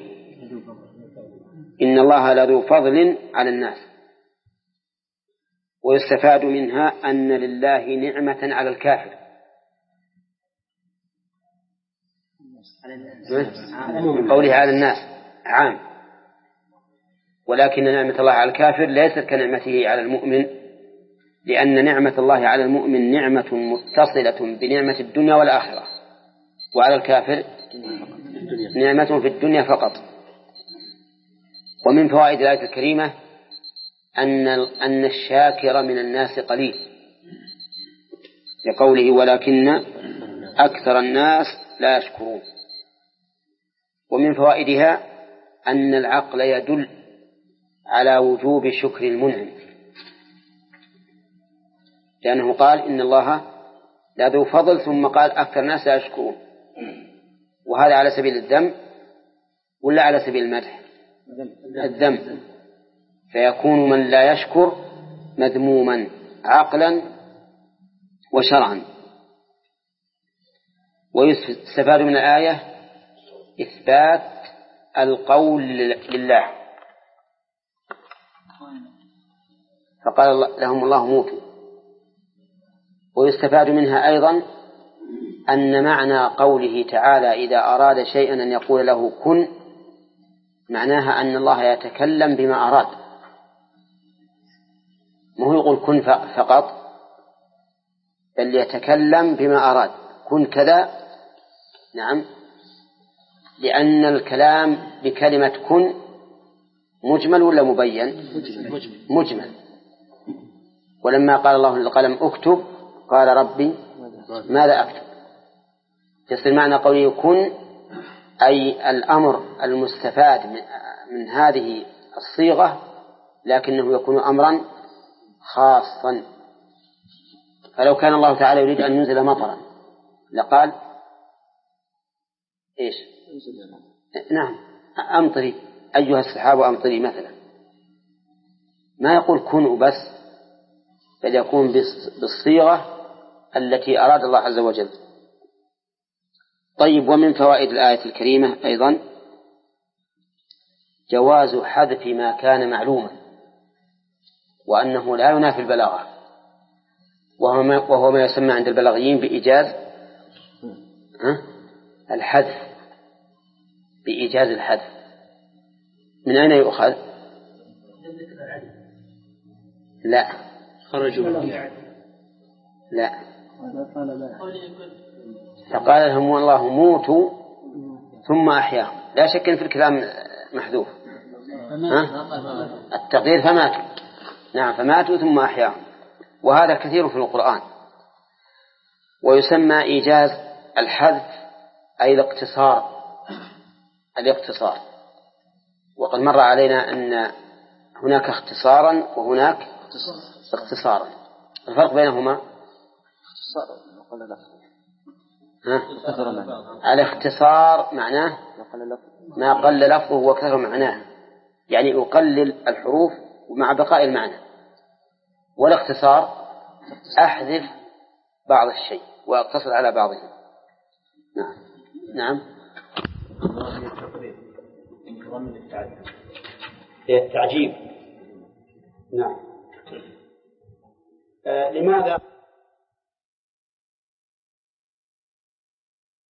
إن الله لذو فضل على الناس. ويستفاد منها أن لله نعمة على الكافر، من قوله على الناس عام، ولكن نعمة الله على الكافر ليست كنعمته على المؤمن، لأن نعمة الله على المؤمن نعمة متصلة بنعمة الدنيا والآخرة، وعلى الكافر نعمة في الدنيا فقط. ومن فوائد الآية الكريمة أن أن الشاكر من الناس قليل، لقوله ولكن أكثر الناس لا يشكرون. ومن فوائدها أن العقل يدل على وجوب شكر المنعم، لأنه قال إن الله لذو فضل ثم قال أكثر الناس لا يشكرون، وهذا على سبيل الذم ولا على سبيل المدح؟ الذم، فيكون من لا يشكر مذموما عقلا وشرعا. ويستفاد من الآية إثبات القول لله، فقال لهم الله موتوا. ويستفاد منها أيضا أن معنى قوله تعالى إذا أراد شيئا أن يقول له كن، معناها أن الله يتكلم بما أراد، ما هو يقول كن فقط، بل يتكلم بما أراد، كن كذا. نعم، لأن الكلام بكلمة كن مجمل ولا مبين؟ مجمل. ولما قال الله للقلم اكتب قال ربي ماذا أكتب، يصير معنى قوله كن أي الأمر المستفاد من, من هذه الصيغة، لكنه يكون أمرا خاصا. فلو كان الله تعالى يريد أن ينزل مطرا لقال إيش؟ نعم، أمطري أيها السحاب أمطري مثلا، ما يقول كن وبس، بل يكون بالصيغة التي أراد الله عز وجل. طيب، ومن فوائد الآية الكريمة أيضا جواز حذف ما كان معلوما، وأنه لا ينافي البلاغة، وهو ما يسمى عند البلاغيين بإيجاز الحذف، بإيجاز الحذف. من أين يؤخذ؟ لا خرجوا لا فقال لهم والله موتوا ثم أحياهم، لا شك في الكلام محذوف، التقدير فماتوا، نعم فماتوا ثم أحياهم، وهذا كثير في القرآن. ويسمى إيجاز الحذف أي الاقتصار، الاقتصار. وقد مر علينا أن هناك اختصارا وهناك اختصارا. الفرق بينهما الاختصار معناه ما قل لفظه وكثر معناه، يعني أقلل الحروف مع بقاء المعنى. والاختصار أحذف بعض الشيء وأقتصر على بعضه. نعم نعم التعجيب. نعم. آه لماذا